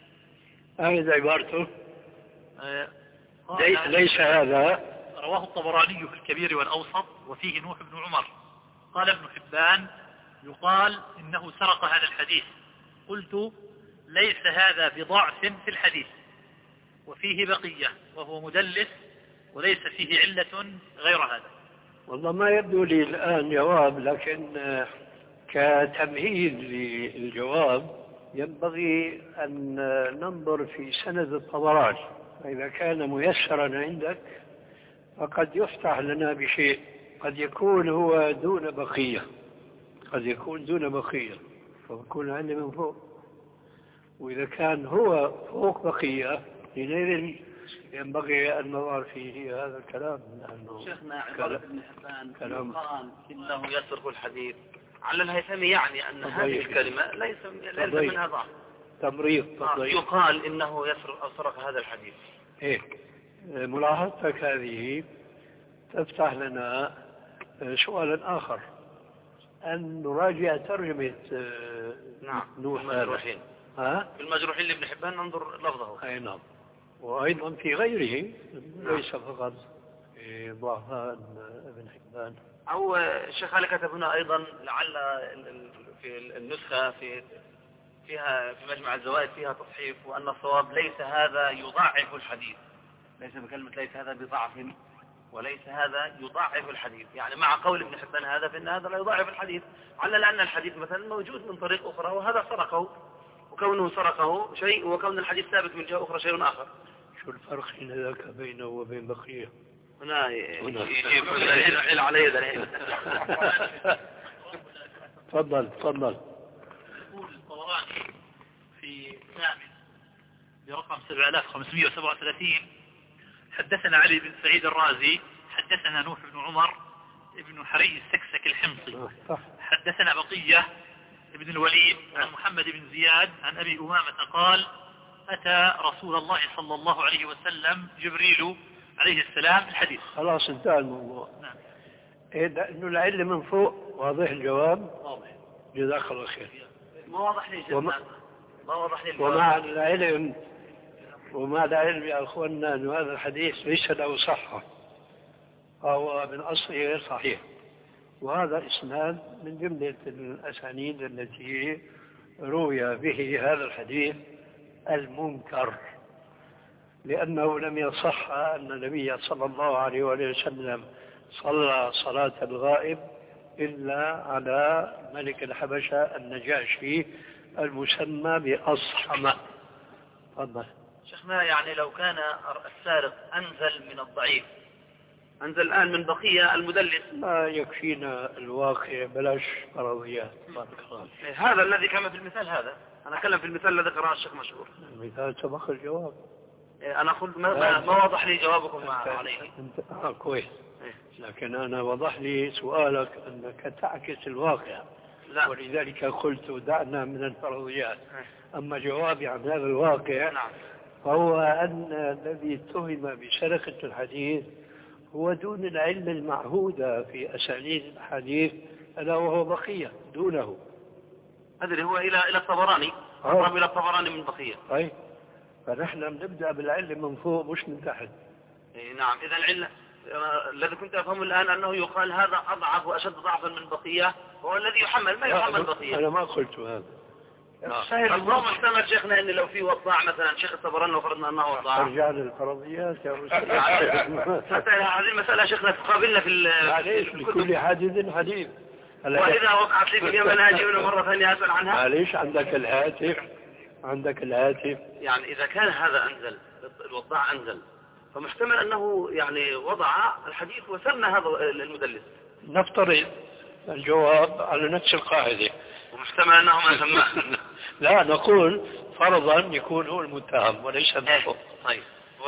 هذه عبارته آه ليس هذا. رواه الطبراني في الكبير والأوسط، وفيه نوح بن عمر. قال ابن حبان: يقال إنه سرق هذا الحديث. قلت: ليس هذا بضعف في الحديث، وفيه بقية وهو مدلس وليس فيه علة غير هذا. والله ما يبدو لي الآن جواب، لكن كتمهيد للجواب ينبغي أن ننظر في سند الطبراني، فإذا كان ميسرا عندك فقد يفتح لنا بشيء، قد يكون هو دون بقية، قد يكون دون بقية فيكون عندي من فوق، وإذا كان هو فوق بقية حينئذ ينبغي أن نظر فيه هذا الكلام. شيخنا عبارة ابن حبان قال إنه يسرق الحديث على الهيثمي، يعني أن هذه الكلمة ليس ليس منها ضعف، تمريض. يقال إنه يسرق أو سرق هذا الحديث. إيه، ملاحظتك هذه تفتح لنا سؤالا آخر، أن نراجع ترجمة نعم نوح المجروحين. ها؟ في المجروحين لابن حبان ننظر لفظه. أي نعم، وأيضا في غيره ليس فقط في ضعفاء ابن حبان. أو الشيخ علي كتب هنا أيضا لعل في النسخة في فيها في مجمع الزوائد فيها تصحيف، وأن الصواب ليس هذا يضاعف الحديث، ليس بكلمة ليس هذا بضعف، وليس هذا يضاعف الحديث، يعني مع قول ابن حبان هذا فإن هذا لا يضاعف الحديث، على لأن الحديث مثلا موجود من طريق أخرى وهذا سرقه، وكونه سرقه شيء وكون الحديث ثابت من جهة أخرى شيء آخر. شو الفرق حين ذاك بينه وبين بقية؟ هنا يجيب الحيل عليه ذلك. تفضل تفضل. يقول الطبراني في الثامن برقم سبعة آلاف وخمسمائة وسبعة وثلاثين حدثنا علي بن سعيد الرازي حدثنا نوح بن عمر ابن حري السكسك الحمصي حدثنا بقية ابن الوليد عن محمد بن زياد عن أبي أمامة قال أتى رسول الله صلى الله عليه وسلم جبريل عليه السلام الحديث. خلاص انتهى الموضوع. نعم. إيه ده إنه العلم من فوق واضح الجواب؟ واضح. جزاك الله خير. ما واضح لي جدا. وما, ما واضح لي. ومع العلم ومع العلم يا أخواننا أن هذا الحديث ليس له صحة، هو من أصله غير صحيح، وهذا إسناد من جملة الأسانيد التي روي به هذا الحديث المنكر، لأنه لم يصح أن النبي صلى الله عليه وسلم صلى صلاة الغائب إلا على ملك الحبشة النجاشي المسمى بأصحمة. تفضل. شيخنا يعني لو كان السارق أنزل من الضعيف، أنزل الآن من بقية المدلس، ما يكفينا الواقع بلاش فرضيات. هذا الذي كان في المثال، هذا أنا أتكلم في المثال الذي قرأه الشيخ مشهور. المثال سبق الجواب. أنا أقول ما, ما, ما وضح لي جوابكم عليه. آه كويس. لكن أنا وضح لي سؤالك أنك تعكس الواقع. لا. ولذلك قلت دعنا من الفرضيات. أما جوابي عن هذا الواقع نعم. فهو أن الذي اتهم بسرقة الحديث هو دون العلم المعهودة في أسانيد الحديث، ألا وهو بقية دونه. أدري هو إلى إلى الطبراني، أقرب إلى الطبراني من بقية. طيب فنحن نبدأ بالعلم من فوق مش من تحت. إيه نعم. إذا العلم الذي كنت أفهمه الآن أنه يقال هذا أضعف وأشد ضعفا من بقية، هو الذي يحمل ما يحمل بقية. أنا ما قلت هذا. الضوء محتمل شيخنا أن لو في وضاع مثلا شيخ الطبراني وفرضنا أنه وضاع. أرجع للفرضيات يا أستاذ. حتى هذه المسألة شيخنا تقابلنا في معليش لكل حادث حديث. وإذا وقعت لي في اليمن هاجي مرة ثانية أسأل عنها. معليش عندك الهاتف، عندك الهاتف. يعني إذا كان هذا أنزل، الوضاع أنزل، فمحتمل أنه يعني وضع الحديث وسمى هذا المدلس. نفترض الجواب على نفس القاعدة. ومحتمل أنه ما سماه. لا نقول فرضا يكون هو المتهم وليس نفسه. طيب.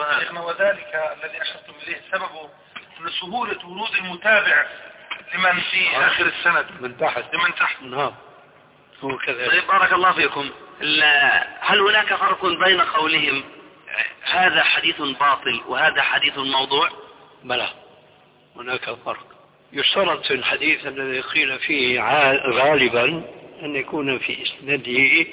وذلك الذي أشرتم إليه سببه لسهولة ورود المتابع لمن في آخر السند من تحت لمن تحت. نعم هو كذلك. طيب بارك الله فيكم. هل هناك فرق بين قولهم هذا حديث باطل وهذا حديث موضوع؟ بلى هناك فرق. يشترط في الحديث الذي قيل فيه غالبا أن يكون في إسناده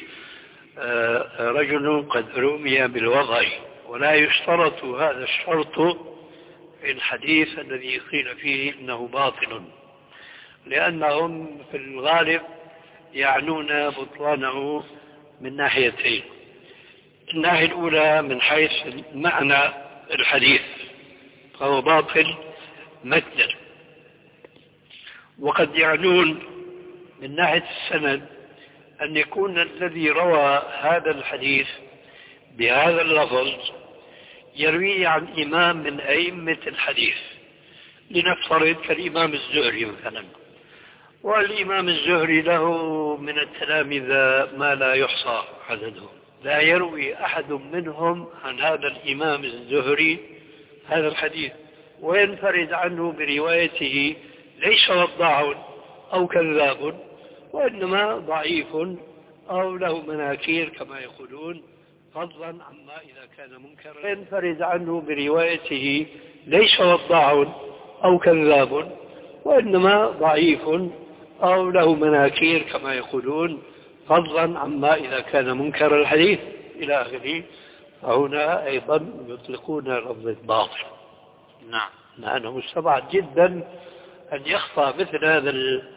رجل قد رمي بالوضع، ولا يشترط هذا الشرط في الحديث الذي قيل فيه إنه باطل، لأنهم في الغالب يعنون بطلانه من ناحيتين. الناحية الأولى من حيث معنى الحديث فهو باطل متنا، وقد يعنون من ناحية السند أن يكون الذي روى هذا الحديث بهذا اللفظ يروي عن إمام من أئمة الحديث، لنفترض كالإمام الزهري مثلا، والإمام الزهري له من التلامذة ما لا يحصى عددهم، لا يروي أحد منهم عن هذا الإمام الزهري هذا الحديث، وينفرد عنه بروايته ليس وضاع أو كذاب، وإنما ضعيف أو له مناكير كما يقولون، فضلا عما إذا كان منكرا. ينفرد عنه بروايته ليس وضاع أو كذاب، وإنما ضعيف أو له مناكير كما يقولون، فضلا عما إذا كان منكر الحديث إلى آخره. فهنا أيضا يطلقون لفظة باطل. نعم. لأنه مستبعد جدا أن يخفى مثل هذا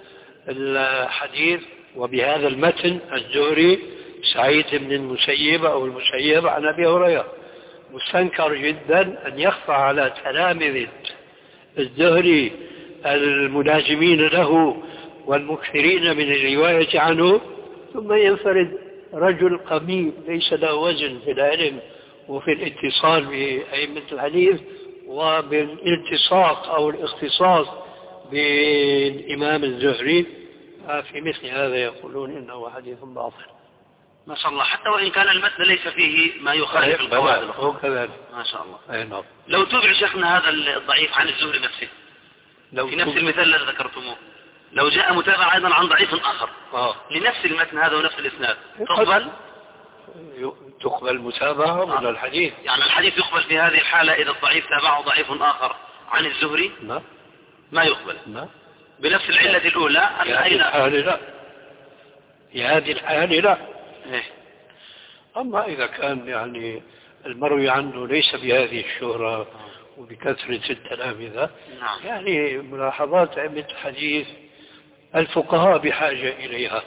الحديث وبهذا المتن الزهري سعيد بن المسيب أو المسيب عن أبي هريرة. مستنكر جدا أن يخفى على تلامذة الزهري الملازمين له والمكثرين من الرواية عنه، ثم ينفرد رجل قميء ليس له وزن في العلم وفي الاتصال بأئمة الحديث وبالالتصاق أو الاختصاص بالإمام الزهري، في مثل هذا يقولون إنه حديث باطل. ما شاء الله، حتى وإن كان المتن ليس فيه ما يخالف القواعد الأخرى. ما شاء الله. أي نعم. لو تبع شيخنا هذا الضعيف عن الزهري نفسه لو في نفس المثال الذي ذكرتموه، لو جاء متابع أيضا عن ضعيف آخر آه. لنفس المتن هذا ونفس الإسناد، تقبل تقبل متابعة ولا الحديث؟ يعني الحديث يقبل في هذه الحالة إذا الضعيف تابعه ضعيف آخر عن الزهري؟ لا ما يقبل. لا بنفس العلة الأولى. في هذه الحالة لا، في هذه الحالة لا. إيه؟ أما إذا كان يعني المروي عنه ليس بهذه الشهرة وبكثرة التلامذة، نعم. يعني ملاحظات أئمة الحديث الفقهاء بحاجة إليها،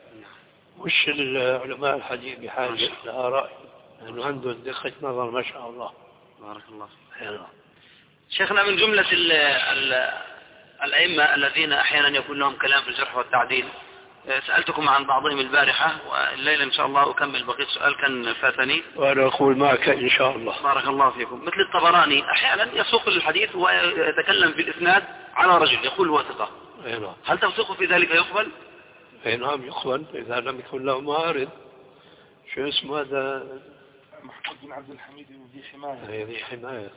مش العلماء الحديث بحاجة لها رأي، لأنه عنده دقة نظر ما شاء الله. بارك الله فيك. شيخنا، من جملة ال ال الأئمة الذين أحيانا يكون لهم كلام في الجرح والتعديل، سألتكم عن بعضهم البارحة، والليلة إن شاء الله أكمل بقية سؤال كان فاتني وأنا أقول معك إن شاء الله. بارك الله فيكم. مثل الطبراني أحيانا يسوق الحديث ويتكلم في الإسناد على رجل يقول هو ثقة، هل توثيقه في ذلك يقبل؟ أي نعم يقبل إذا لم يكن له معارض. شو اسمه هذا؟ محمود بن عبد الحميد ذي حماية. ذي حماية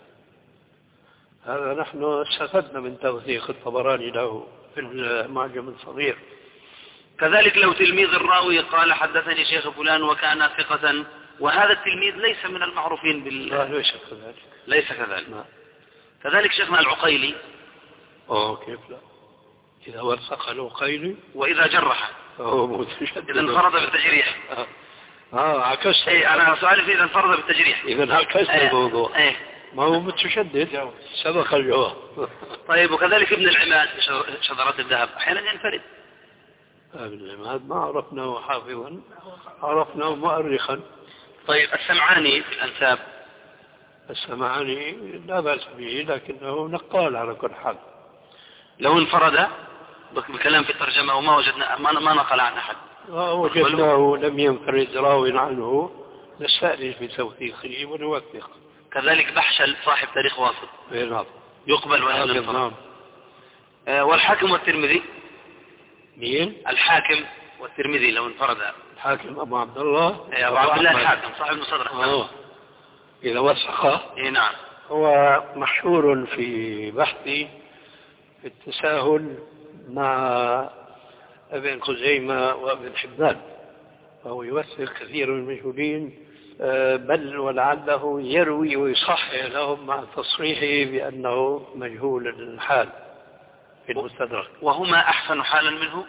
هذا نحن استفدنا من توثيق الطبراني له في المعجم الصغير. كذلك لو تلميذ الراوي قال حدثني شيخ فلان وكان ثقة، وهذا التلميذ ليس من المعروفين بال لا ليس كذلك. ليس كذلك. ما. كذلك شيخنا العقيلي. أوه كيف لا؟ إذا وثق العقيلي وإذا جرح فهو متشدد. إذا انفرد بالتجريح. آه, آه عكست. إيه أنا سؤالي في إذا انفرد بالتجريح. إذا عكست أيه. الموضوع. أيه. ما هو متشدد سبق الجواب. طيب، وكذلك ابن العماد في شذرات الذهب أحيانا ينفرد. ابن العماد ما عرفناه حافظا، عرفناه مؤرخا. طيب، السمعاني في الأنساب. السمعاني لا بأس به، لكنه نقال على كل حال. لو انفرد بكلام في الترجمة وما وجدنا ما نقل عن أحد، وجدناه لم ينفرد راو عنه، نستأنس بتوثيقه ونوثق. كذلك بحشل صاحب تاريخ واسط. نعم يقبل ولا لا؟ نعم. آه والحاكم والترمذي. مين؟ الحاكم والترمذي لو انفرد. الحاكم أبو عبد الله. أبو عبد الله الحاكم صاحب المستدرك. آه. إذا وثقه. إيه نعم. هو محشور في بحثي في التساهل مع ابن خزيمة وابن حبان، فهو يوثق كثير من المجهولين، بل ولعله يروي ويصحح لهم مع تصريحه بأنه مجهول الحال في المستدرك. وهما أحسن حالا منه؟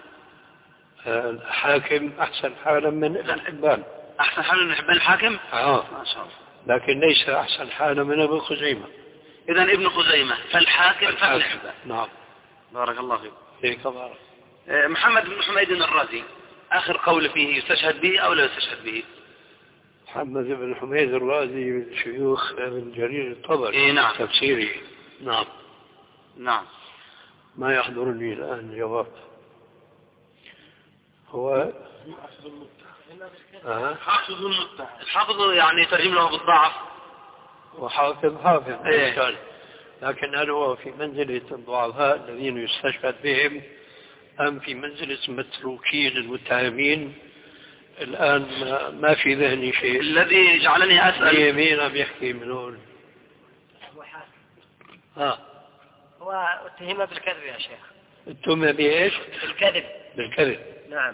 الحاكم أحسن حالا من ابن حبان. أحسن حالا من حبان الحاكم؟ آه. ما شاء الله. لكن ليس أحسن حالا من ابن خزيمة. إذن ابن خزيمة فالحاكم فابن حبان. نعم. بارك الله فيك. فيك بارك. محمد بن حميد الرازي آخر قول فيه يستشهد به أو لا يستشهد به؟ محمد بن حميد الرازي من شيوخ ابن جرير الطبري. إيه نعم. تفسيره. نعم. نعم. ما يحضرني الآن جواب. هو حافظ المتهم. الحافظ يعني يترجم له بالضعف، وحافظ حافظ إيه؟ لكن هل هو في منزلة الضعفاء الذين يستشهد بهم أم في منزلة متروكين المتهمين؟ الآن ما, ما في ذهني شيء. الذي جعلني أسأل مين عم يحكي من هون؟ أبو حاتم. ها هو اتهم بالكذب يا شيخ. اتهم بإيش؟ بالكذب. بالكذب. نعم.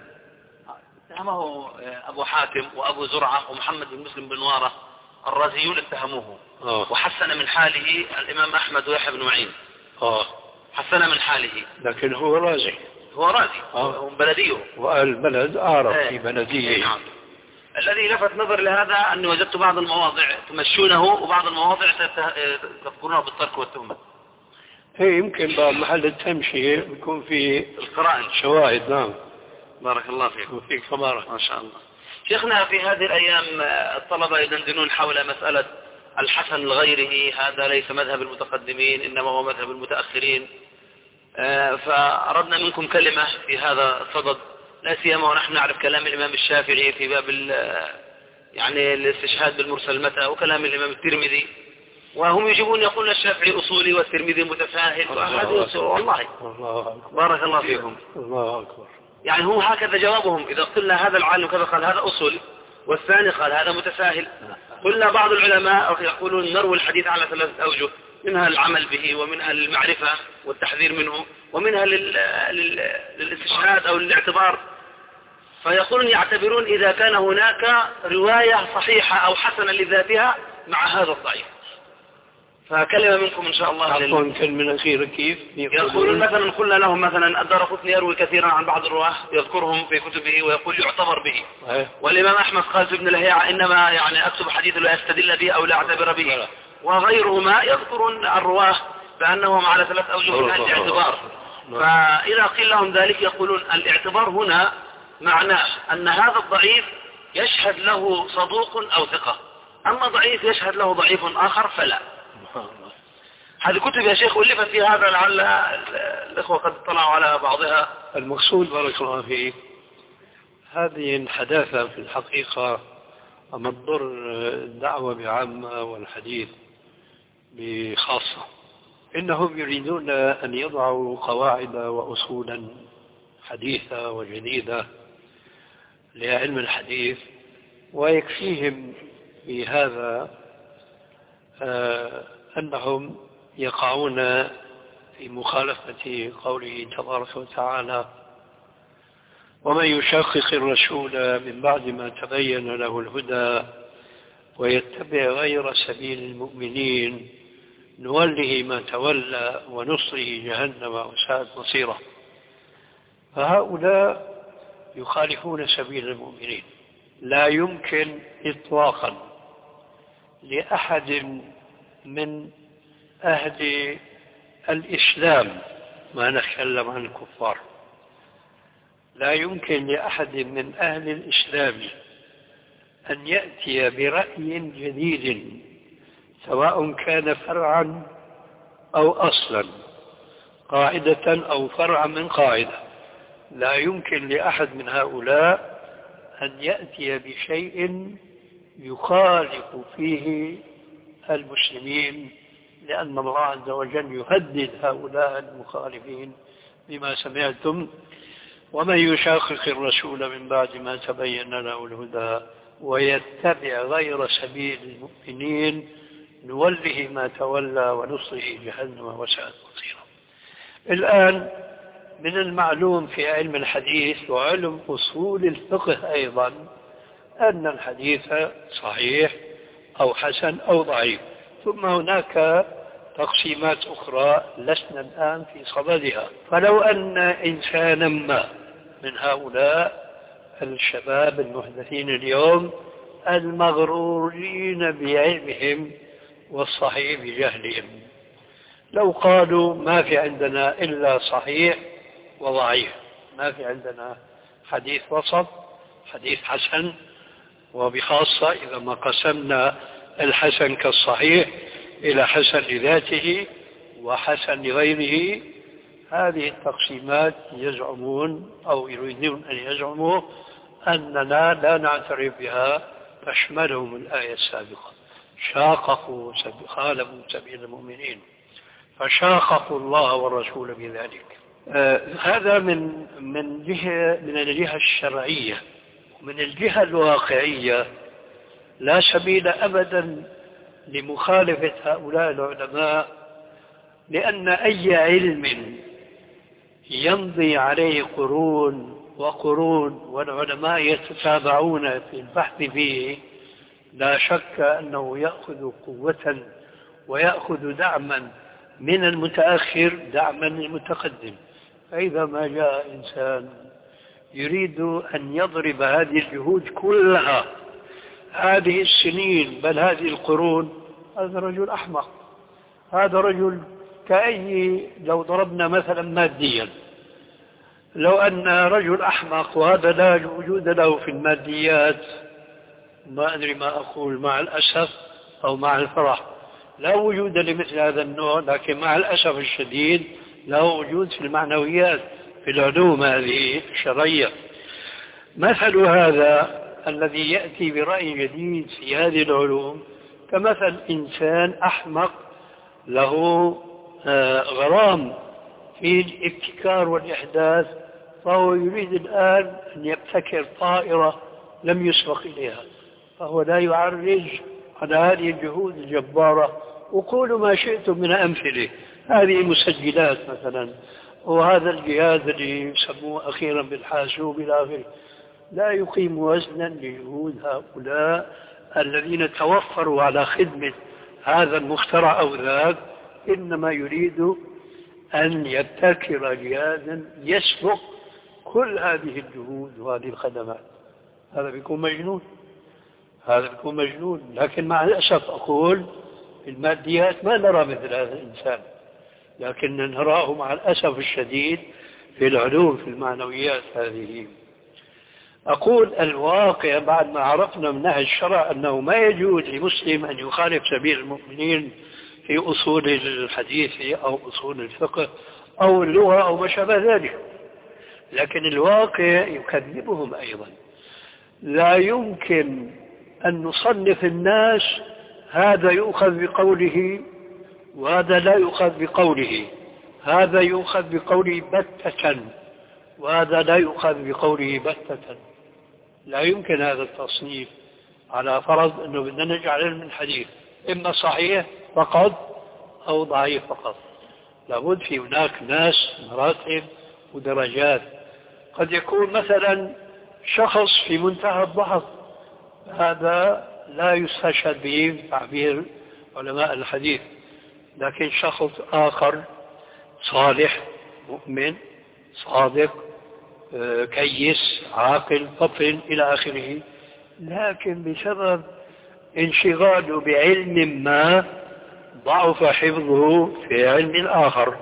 اتهمه أبو حاتم وأبو زرعة ومحمد بن مسلم بن وارة الرازيون اتهموه. آه. وحسن من حاله الإمام أحمد ويحيى بن معين. آه. حسن من حاله. لكن هو رازي. هو رازي. آه. هو بلديه. والبلد أعرف آه. في بلديه. نعم. الذي لفت نظر لهذا أني وجدت بعض المواضع تمشونه وبعض المواضع تذكرونها بالترك والتهمة. هي يمكن بعض محل التمشي يكون في القرائن شواهد. نعم. بارك الله فيك. وفيك كمارة. ما شاء الله. شيخنا في هذه الأيام الطلبة يدندنون حول مسألة الحسن لغيره، هذا ليس مذهب المتقدمين إنما هو مذهب المتأخرين، فأردنا منكم كلمة في هذا الصدد، لا سيما ونحن نعرف كلام الإمام الشافعي في باب يعني الاستشهاد بالمرسل متى، وكلام الإمام الترمذي، وهم يجيبون يقولون الشافعي أصولي والترمذي متساهل. والله بارك الله فيكم. الله أكبر. يعني هو هكذا جوابهم، إذا قلنا هذا العالم كذا قال هذا أصولي، والثاني قال هذا متساهل. قلنا بعض العلماء يقولون نروي الحديث على ثلاثة أوجه، منها العمل به ومنها للمعرفة والتحذير منه ومنها للاستشهاد أو للاعتبار. فيقولون يعتبرون إذا كان هناك رواية صحيحة أو حسنة لذاتها مع هذا الضعيف. فكلمة منكم إن شاء الله. عفوا كلمة أخيرة كيف؟ يقولون مثلا قلنا لهم مثلا الدارقطني يروي كثيرا عن بعض الرواه يذكرهم في كتبه ويقول يعتبر به، والإمام أحمد قال في ابن الهيعة إنما يعني أكتب حديث لا يستدل به أو لا أعتبر به، وغيرهما يذكرون الرواه بأنهم على ثلاث أوجه من الاعتبار. فإذا قيل لهم ذلك يقولون الاعتبار هنا معناه أن هذا الضعيف يشهد له صدوق أو ثقة، أما ضعيف يشهد له ضعيف آخر فلا. هذه كتب يا شيخ ألفت في هذا، لعل الإخوة قد اطلعوا على بعضها. المقصود بارك الله فيك هذه الحداثة في الحقيقة أما تضر الدعوة بعامة والحديث بخاصة. إنهم يريدون أن يضعوا قواعد وأصولا حديثة وجديدة لعلم الحديث، ويكفيهم بهذا آه أنهم يقعون في مخالفة قوله تبارك وتعالى: ومن يشاقق الرسول من بعد ما تبين له الهدى ويتبع غير سبيل المؤمنين نوله ما تولى ونصره جهنم وساءت مصيره. فهؤلاء يخالفون سبيل المؤمنين. لا يمكن إطلاقا لأحد من أهل الإسلام، ما نتكلم عن الكفار، لا يمكن لأحد من أهل الإسلام أن يأتي برأي جديد سواء كان فرعا أو أصلا، قاعدة أو فرعا من قاعدة. لا يمكن لأحد من هؤلاء أن يأتي بشيء يخالف فيه المسلمين، لأن الله عز وجل يهدد هؤلاء المخالفين بما سمعتم: ومن يشاقق الرسول من بعد ما تبين له الهدى ويتبع غير سبيل المؤمنين نوله ما تولى ونصره جهنم وساءت مصيره. الآن من المعلوم في علم الحديث وعلم أصول الفقه أيضا أن الحديث صحيح أو حسن أو ضعيف، ثم هناك تقسيمات أخرى لسنا الآن في صددها. فلو أن إنسانا ما من هؤلاء الشباب المحدثين اليوم المغرورين بعلمهم والصحيح بجهلهم لو قالوا ما في عندنا إلا صحيح وضعيف، ما في عندنا حديث وسط، حديث حسن، وبخاصة إذا ما قسمنا الحسن كالصحيح إلى حسن لذاته وحسن لغيره، هذه التقسيمات يزعمون أو يريدون أن يزعموا أننا لا نعترف بها، تشملهم الآية السابقة. شاققوا خالفوا سبيل المؤمنين فشاققوا الله والرسول بذلك. آه هذا من من جهة من الجهة الشرعية. من الجهة الواقعية لا سبيل أبدا لمخالفة هؤلاء العلماء، لأن أي علم يمضي عليه قرون وقرون والعلماء يتتابعون في البحث فيه لا شك أنه يأخذ قوة ويأخذ دعما من المتأخر دعما للمتقدم. فإذا ما جاء إنسان يريد أن يضرب هذه الجهود كلها هذه السنين بل هذه القرون، هذا رجل أحمق. هذا رجل كأي لو ضربنا مثلا ماديا، لو أن رجل أحمق وهذا لا وجود له في الماديات، ما أدري ما أقول مع الأسف أو مع الفرح، لا وجود لمثل هذا النوع، لكن مع الأسف الشديد له وجود في المعنويات في العلوم هذه الشرعية. مثل هذا الذي يأتي برأي جديد في هذه العلوم كمثل إنسان أحمق له غرام في الابتكار والإحداث، فهو يريد الآن أن يبتكر طائرة لم يسبق إليها، فهو لا يعرج على هذه الجهود الجبارة. وقولوا ما شئتم من أمثله، هذه مسجلات مثلا، وهذا الجهاز اللي يسموه أخيرا بالحاسوب إلى آخره، لا يقيم وزنا لجهود هؤلاء الذين توفروا على خدمة هذا المخترع أو ذاك، إنما يريد أن يبتكر جهازا يسبق كل هذه الجهود وهذه الخدمات. هذا بيكون مجنون، هذا بيكون مجنون. لكن مع الأسف أقول الماديات ما نرى مثل هذا الإنسان، لكن نراه مع الأسف الشديد في العلوم في المعنويات هذه. أقول الواقع بعد ما عرفنا من نهج الشرع أنه ما يجوز لمسلم أن يخالف سبيل المؤمنين في أصول الحديث أو أصول الفقه أو اللغة أو ما شابه ذلك، لكن الواقع يكذبهم أيضا. لا يمكن أن نصنف الناس هذا يؤخذ بقوله وهذا لا يؤخذ بقوله، هذا يؤخذ بقوله بتة وهذا لا يؤخذ بقوله بتة. لا يمكن هذا التصنيف على فرض أنه بدنا نجعل علم الحديث إما صحيح فقط أو ضعيف فقط. لابد في هناك ناس مراتب ودرجات. قد يكون مثلا شخص في منتهى الضعف، هذا لا يستشهد به تعبير علماء الحديث، لكن شخص آخر صالح مؤمن صادق كيس عاقل فطن إلى آخره، لكن بسبب انشغاله بعلم ما ضعف حفظه في علم آخر،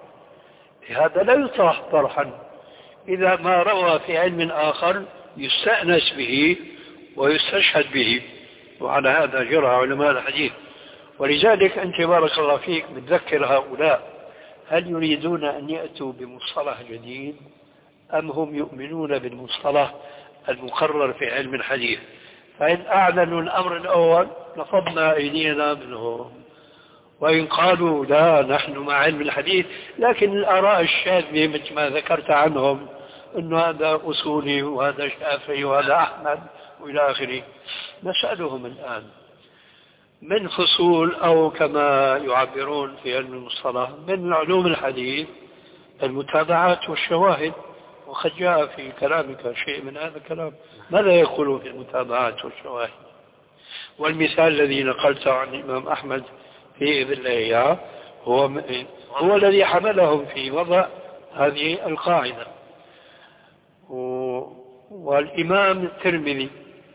هذا لا يطرح طرحا. إذا ما روى في علم آخر يستأنس به ويستشهد به، وعلى هذا جرى علماء الحديث. ولذلك أنت بارك الله فيك بتذكر هؤلاء، هل يريدون أن يأتوا بمصطلح جديد أم هم يؤمنون بالمصطلح المقرر في علم الحديث؟ فإن أعلنوا الأمر الأول نفضنا أيدينا منهم، وإن قالوا لا نحن مع علم الحديث لكن الآراء الشاذة مثل ما ذكرت عنهم أنه هذا أصولي وهذا شافعي وهذا أحمد وإلى آخره، نسألهم الآن من فصول أو كما يعبرون في علم المصطلح من علوم الحديث المتابعات والشواهد. وقد جاء في كلامك شيء من هذا الكلام، ماذا يقولون في المتابعات والشواهد؟ والمثال الذي نقلته عن الإمام أحمد في ذي الأيام هو هو الذي حملهم في وضع هذه القاعدة. والإمام الترمذي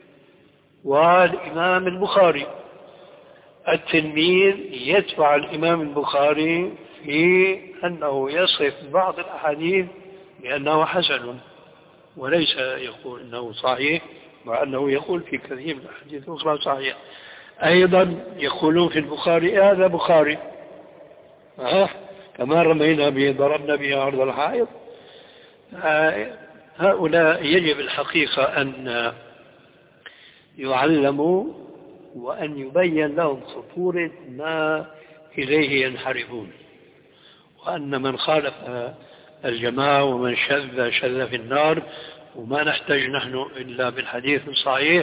والإمام البخاري، التلميذ يتبع الإمام البخاري في أنه يصف بعض الأحاديث بأنه حسن، وليس يقول أنه صحيح، مع أنه يقول في كثير من الأحاديث الأخرى صحيح. أيضا يقولون في البخاري هذا بخاري، كما رمينا به ضربنا به عرض الحائط. هؤلاء يجب الحقيقة أن يعلموا وأن يبين لهم خطورة ما إليه ينحرفون، وأن من خالف الجماعة ومن شذ شذ في النار، وما نحتاج نحن إلا بالحديث الصحيح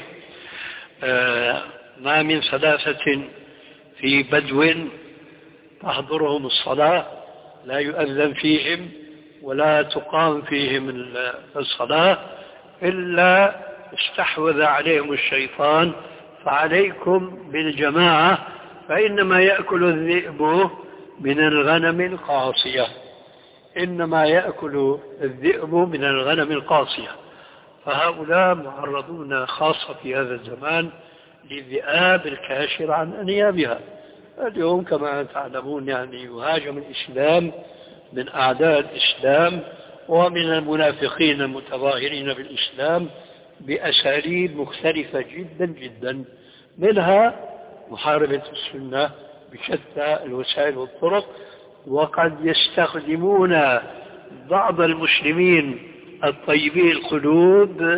ما من ثلاثة في بدو تحضرهم الصلاة لا يؤذن فيهم ولا تقام فيهم الصلاة إلا استحوذ عليهم الشيطان، فعليكم بالجماعة فإنما يأكل الذئب من الغنم القاصية، إنما يأكل الذئب من الغنم القاصية. فهؤلاء معرضون خاصة في هذا الزمان للذئاب الكاشر عن أنيابها. اليوم كما تعلمون يعني يهاجم الإسلام من أعداء الإسلام ومن المنافقين المتظاهرين بالإسلام بأساليب مختلفة جدا جدا، منها محاربة السنة بشتى الوسائل والطرق، وقد يستخدمون بعض المسلمين الطيبين القلوب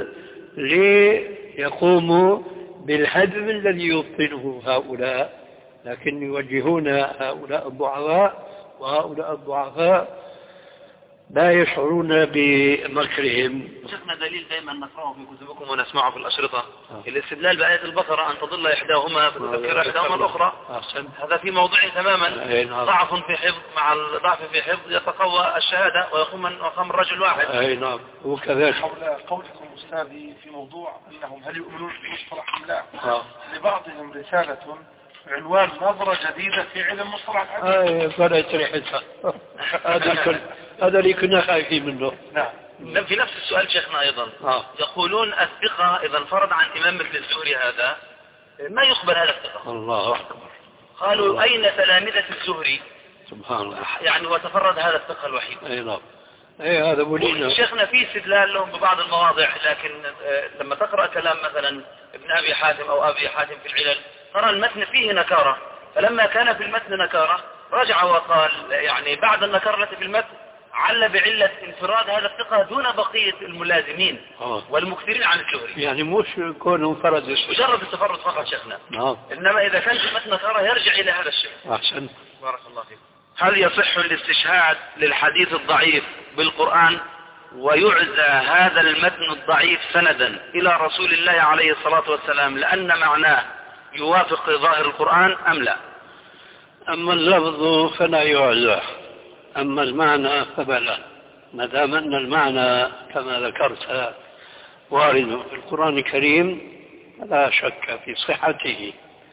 ليقوموا بالهدم الذي يبطنه هؤلاء، لكن يوجهون هؤلاء الضعفاء، وهؤلاء الضعفاء لا يشعرون بمكرهم. شيخنا دليل دائما نقرأه في كتبكم ونسمعه في الأشرطة آه. الاستدلال بآية البقرة أن تضل إحداهما فتذكر إحداهما الأخرى. أحسن. هذا في موضعه تماما. ضعف في حفظ مع الضعف في حفظ يتقوى الشهادة ويقوم من أقام الرجل واحد. أي نعم وكذلك. حول قولكم أستاذي في موضوع أنهم هل يؤمنون بمصطلح أم لا آه. لبعضهم رسالة عنوان نظرة جديدة في علم مصطلح الحديث. اي فرقت ريحتها. هذا الكل هذا اللي كنا خايفين منه. نعم. في نفس السؤال شيخنا أيضا آه. يقولون الثقة إذا انفرد عن إمام مثل الزهري هذا ما يقبل هذا الثقة. الله أكبر. قالوا الله. أين تلامذة الزهري؟ سبحان الله. يعني وتفرد هذا الثقة الوحيد. أي نعم. أي هذا بولينا. شيخنا في استدلال لهم ببعض المواضع، لكن لما تقرأ كلام مثلا ابن أبي حاتم أو أبي حاتم في العلل ترى المتن فيه نكارة، فلما كان في المتن نكارة رجع وقال يعني بعد النكارة التي في المتن عل بعلة انفراد هذا الثقة دون بقية الملازمين آه. والمكثرين عن الزهري. يعني مش كونه انفرد مجرد التفرد فقط شيخنا آه. إنما إذا كان في المتن نكارة يرجع إلى هذا الشيء. أحسن. بارك الله فيك. هل يصح الاستشهاد للحديث الضعيف بالقرآن ويعزى هذا المتن الضعيف سندا إلى رسول الله عليه الصلاة والسلام لأن معناه يوافق ظاهر القرآن أم لا؟ أما اللفظ فلا يعزى، أما المعنى فبلا، ما دام أن المعنى كما ذكرت وارد في القرآن الكريم لا شك في صحته.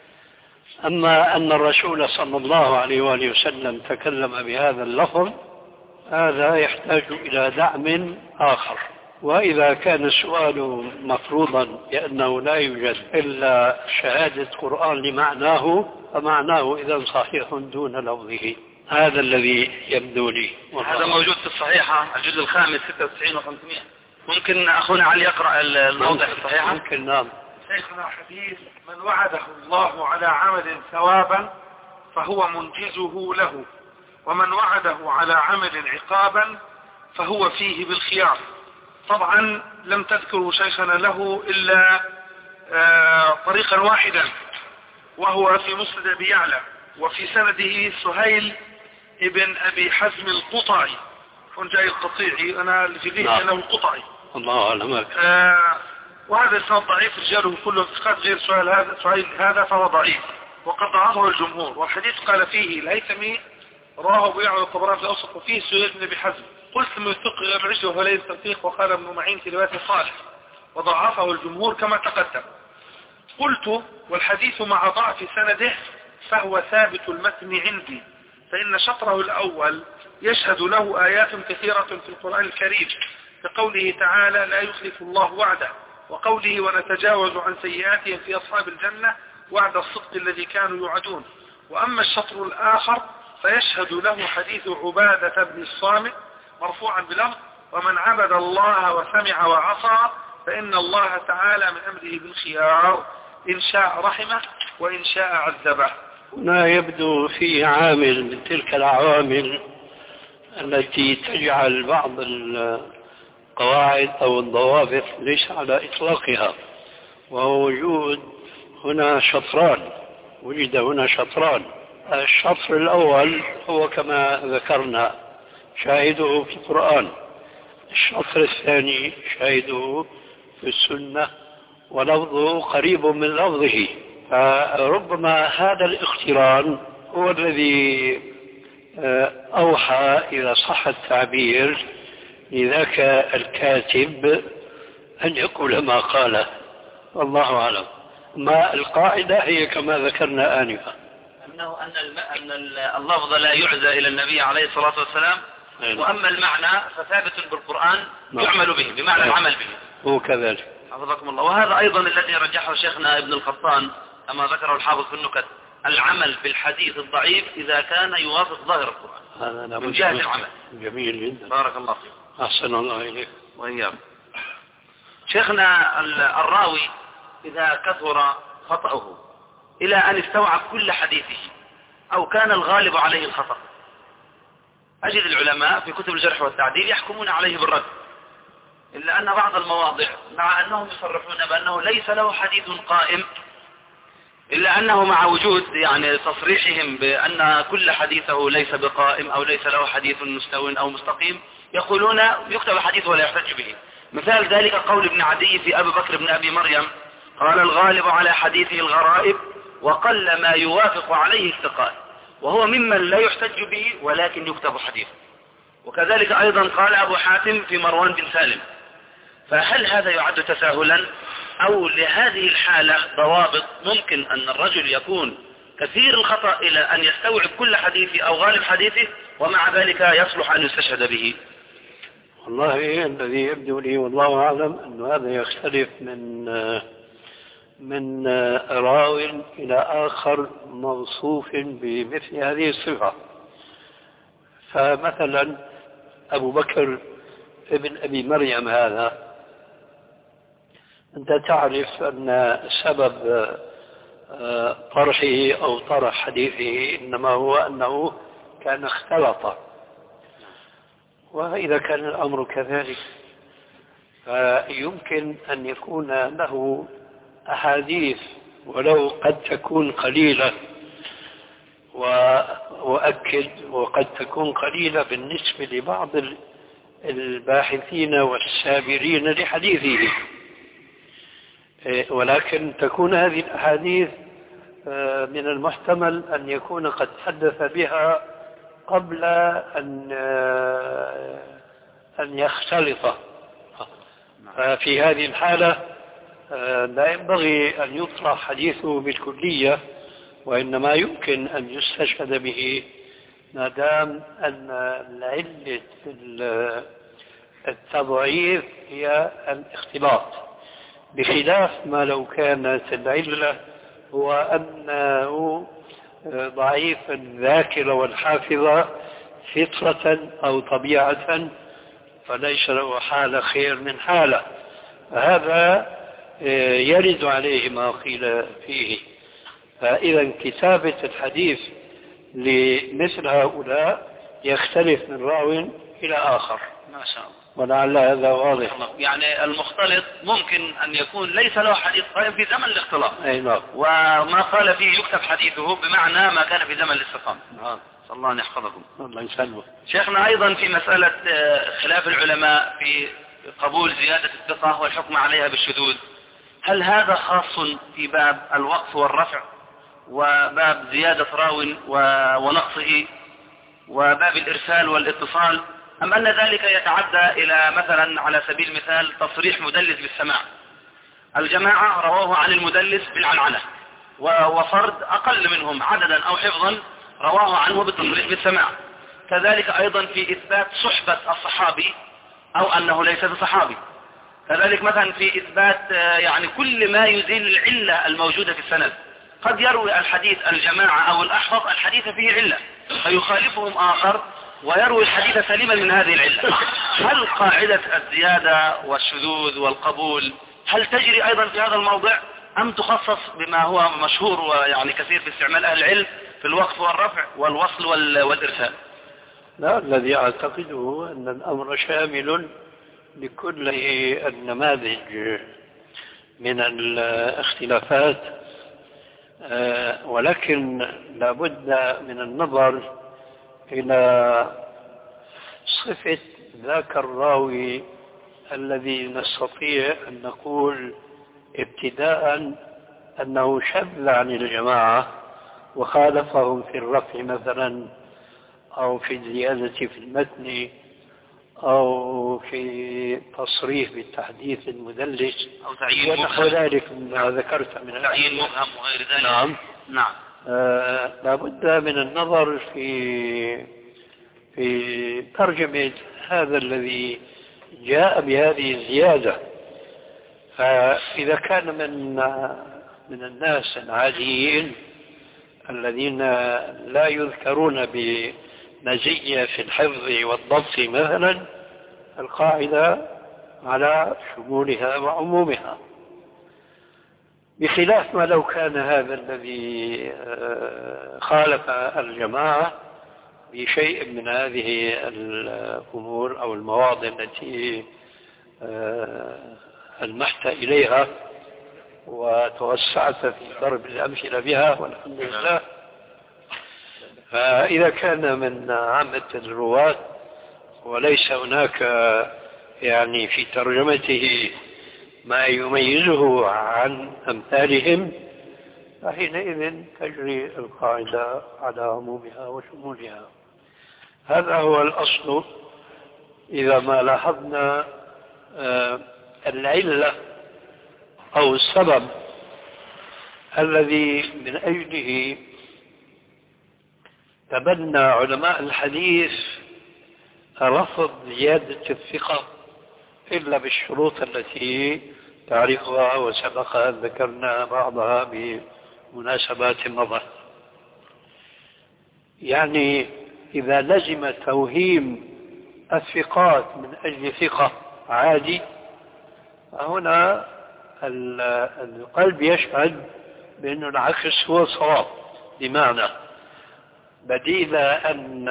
أما أن الرسول صلى الله عليه وآله وسلم تكلم بهذا اللفظ هذا يحتاج إلى دعم آخر. وإذا كان السؤال مفروضا لأنه لا يوجد إلا شهادة قرآن لمعناه فمعناه إذا صحيح دون لفظه، هذا الذي يبدو لي. هذا موجود في الصحيحة الجزء الخامس ستة وتسعين وخمسمائة. ممكن أخونا علي يقرأ الموضع في الصحيحة؟ ممكن. نعم. شيخنا حديث من وعده الله على عمل ثوابا فهو منجزه له، ومن وعده على عمل عقابا فهو فيه بالخيار. طبعا لم تذكروا شيخنا له إلا آه طريقا واحدا وهو في مسند أبي يعلى وفي سنده سهيل ابن أبي حزم القطعي، كون جاي القطيعي أنا اللي في ذهني أنه القطعي. الله أعلم. آه وهذا الإسناد ضعيف رجاله كلهم ثقات غير سهيل هذا سهيل هذا فهو ضعيف وقد ضعفه الجمهور. والحديث قال فيه الهيثمي رواه أبو يعلى الطبراني في الأوسط وفيه سهيل بن أبي حزم. قلت من الثق غير العجل وهو ليس التوثيق، وقال ابن معين في رواية صالح وضعفه الجمهور كما تقدم. قلت والحديث مع ضعف سنده فهو ثابت المتن عندي، فإن شطره الأول يشهد له آيات كثيرة في القرآن الكريم كقوله تعالى لا يخلف الله وعده، وقوله ونتجاوز عن سيئاتهم في أصحاب الجنة وعد الصدق الذي كانوا يوعدون. وأما الشطر الآخر فيشهد له حديث عبادة بن الصامت مرفوعا بلفظ ومن عبد الله وسمع وعصى فإن الله تعالى من أمره بالخيار إن شاء رحمه وإن شاء عذبه. هنا يبدو في عامل من تلك العوامل التي تجعل بعض القواعد أو الضوابط ليس على إطلاقها، وهو وجود هنا شطران، وجد هنا شطران. الشطر الأول هو كما ذكرنا شاهده في القرآن، الشطر الثاني شاهده في السنة ولفظه قريب من لفظه. فربما هذا الاقتران هو الذي أوحى إذا صح التعبير لذاك الكاتب أن يقول ما قاله، والله أعلم. ما القاعدة هي كما ذكرنا آنفا، أنه أن أن اللفظ لا يعزى إلى النبي عليه الصلاة والسلام، وأما المعنى فثابت بالقرآن يعمل به بمعنى العمل به. هو كذلك حفظكم الله. وهذا أيضا الذي رجحه شيخنا ابن القطان كما ذكره الحافظ في النكت، العمل بالحديث الضعيف إذا كان يوافق ظاهر القرآن هذا من جهة العمل. جميل جدا، بارك الله فيك. أحسن الله إليك وإياكم. شيخنا الراوي إذا كثر خطأه إلى أن استوعب كل حديثه أو كان الغالب عليه الخطأ، أجد العلماء في كتب الجرح والتعديل يحكمون عليه بالرد، إلا أن بعض المواضع مع أنهم يصرحون بأنه ليس له حديث قائم، إلا أنه مع وجود يعني تصريحهم بأن كل حديثه ليس بقائم أو ليس له حديث مستو أو مستقيم، يقولون يكتب حديثه ولا يحتج به. مثال ذلك قول ابن عدي في أبي بكر بن أبي مريم، قال الغالب على حديثه الغرائب وقل ما يوافق عليه الثقات، وهو ممن لا يحتج به ولكن يكتب حديثه. وكذلك أيضا قال أبو حاتم في مروان بن سالم. فهل هذا يعد تساهلا أو لهذه الحالة ضوابط ممكن أن الرجل يكون كثير الخطأ إلى أن يستوعب كل حديثه أو غالب حديثه ومع ذلك يصلح أن يستشهد به؟ والله الذي يبدو لي والله أعلم أن هذا يختلف من من راو إلى آخر موصوف بمثل هذه الصفة. فمثلا أبو بكر ابن أبي مريم هذا أنت تعرف أن سبب طرحه أو طرح حديثه إنما هو أنه كان اختلط، وإذا كان الأمر كذلك فيمكن أن يكون له أحاديث ولو قد تكون قليلة، وأؤكد وقد تكون قليلة بالنسبة لبعض الباحثين والسابرين لحديثه، ولكن تكون هذه الأحاديث من المحتمل أن يكون قد حدث بها قبل أن أن يختلط. في هذه الحالة لا ينبغي أن يطرح حديثه بالكلية، وإنما يمكن أن يستشهد به ما دام أن العلة التضعيف هي الاختلاط، بخلاف ما لو كانت العلة هو أنه ضعيف الذاكرة والحافظة فطرة أو طبيعة، فليس له حالة خير من حالة، فهذا يرد عليه ما قيل فيه. فإذا كتابة الحديث لمثل هؤلاء يختلف من راو إلى آخر. ما شاء الله. ولعل هذا واضح. يعني المختلط ممكن أن يكون ليس له حديث قائم في زمن الاختلاط، أي نعم، وما قال فيه يكتب حديثه بمعنى ما كان في زمن الاستقامة. نعم. صلى الله أن يحفظكم. الله يسلمك. شيخنا أيضا في مسألة خلاف العلماء في قبول زيادة الثقة والحكم عليها بالشذوذ، هل هذا خاص في باب الوقف والرفع وباب زيادة راو ونقصه وباب الإرسال والاتصال، أم أن ذلك يتعدى إلى مثلا على سبيل المثال تصريح مدلس بالسماع؟ الجماعة رواه عن المدلس بالعنعنة، وفرد أقل منهم عددا أو حفظا رواه عنه بالتصريح بالسماع. كذلك أيضا في إثبات صحبة الصحابي أو أنه ليس بصحابي. كذلك مثلا في إثبات يعني كل ما يزيل العلة الموجودة في السند. قد يروي الحديث الجماعة أو الأحفظ الحديث فيه علة فيخالفهم آخر ويروي الحديث سليما من هذه العلة. هل قاعدة الزيادة والشذوذ والقبول هل تجري أيضا في هذا الموضع أم تخصص بما هو مشهور ويعني كثير في استعمال أهل العلم في الوقف والرفع والوصل والإرسال؟ لا، الذي أعتقده أن الأمر شامل لكل النماذج من الاختلافات، ولكن لابد من النظر إلى صفة ذاك الراوي الذي نستطيع أن نقول ابتداء أنه شذ عن الجماعة وخالفهم في الرفع مثلا، أو في الزيادة في المتن، أو في تصريح بالتحديث المدلس، أو تعيين ونحو ذلك مما ذكرت من تعيين مبهم وغير ذلك. نعم نعم. آه لابد من النظر في في ترجمة هذا الذي جاء بهذه الزيادة. فإذا كان من من الناس العاديين الذين لا يذكرون بمزية في الحفظ والضبط مثلا، القاعدة على شمولها وعمومها، بخلاف ما لو كان هذا الذي خالف الجماعة بشيء من هذه الأمور أو المواضع التي ألمحت إليها وتوسعت في ضرب الأمثلة بها والحمد لله. فإذا كان من عامة الرواة وليس هناك يعني في ترجمته ما يميزه عن أمثالهم، فحينئذ تجري القاعدة على عمومها وشمولها. هذا هو الأصل. إذا ما لاحظنا العلة أو السبب الذي من أجله تبنى علماء الحديث رفض زيادة الثقة إلا بالشروط التي تعرفها وسبق أن ذكرنا بعضها بمناسبات مضت. يعني إذا لزم توهيم الثقات من أجل ثقة عادي، فهنا القلب يشهد بأن العكس هو الصواب، بمعنى بديل أن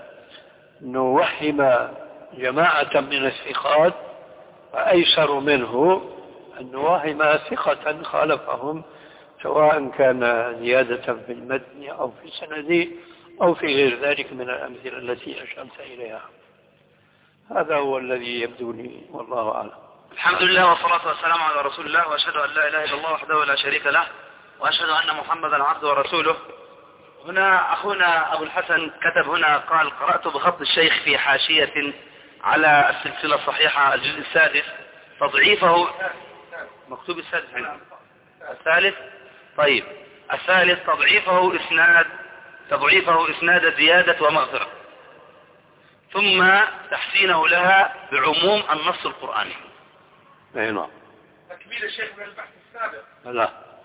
نوهم جماعة من الثقات فأيسر منه أن نوهم ثقة خالفهم، سواء كان زيادة في المتن أو في السند أو في غير ذلك من الأمثلة التي أشرت إليها. هذا هو الذي يبدو لي، والله أعلم. الحمد لله والصلاة والسلام على رسول الله، وأشهد أن لا إله إلا الله وحده لا شريك له، وأشهد أن محمدا عبده ورسوله. هنا أخونا أبو الحسن كتب هنا قال: قرأت بخط الشيخ في حاشية على السلسلة الصحيحة الجزء السادس تضعيفه. مكتوب السادس هنا. الثالث. طيب الثالث تضعيفه إسناد تضعيفه إسناد زيادة ومغفرة، ثم تحسينه لها بعموم النص القرآني. أي نعم. تكميل الشيخ من البحث السابق. لا.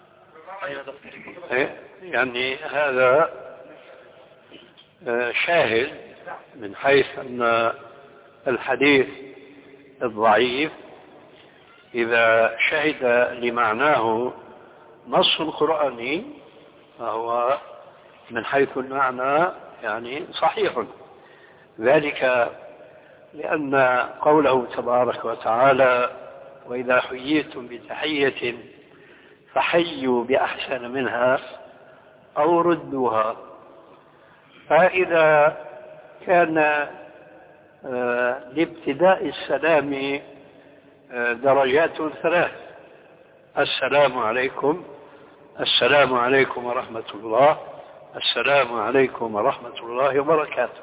إيه؟ يعني هذا شاهد من حيث أن الحديث الضعيف إذا شهد لمعناه نص قرآني فهو من حيث المعنى يعني صحيح. ذلك لأن قوله تبارك وتعالى: وإذا حييتم بتحية فحيوا بأحسن منها أو ردوها. فإذا كان لابتداء السلام درجات ثلاث: السلام عليكم، السلام عليكم ورحمة الله، السلام عليكم ورحمة الله وبركاته.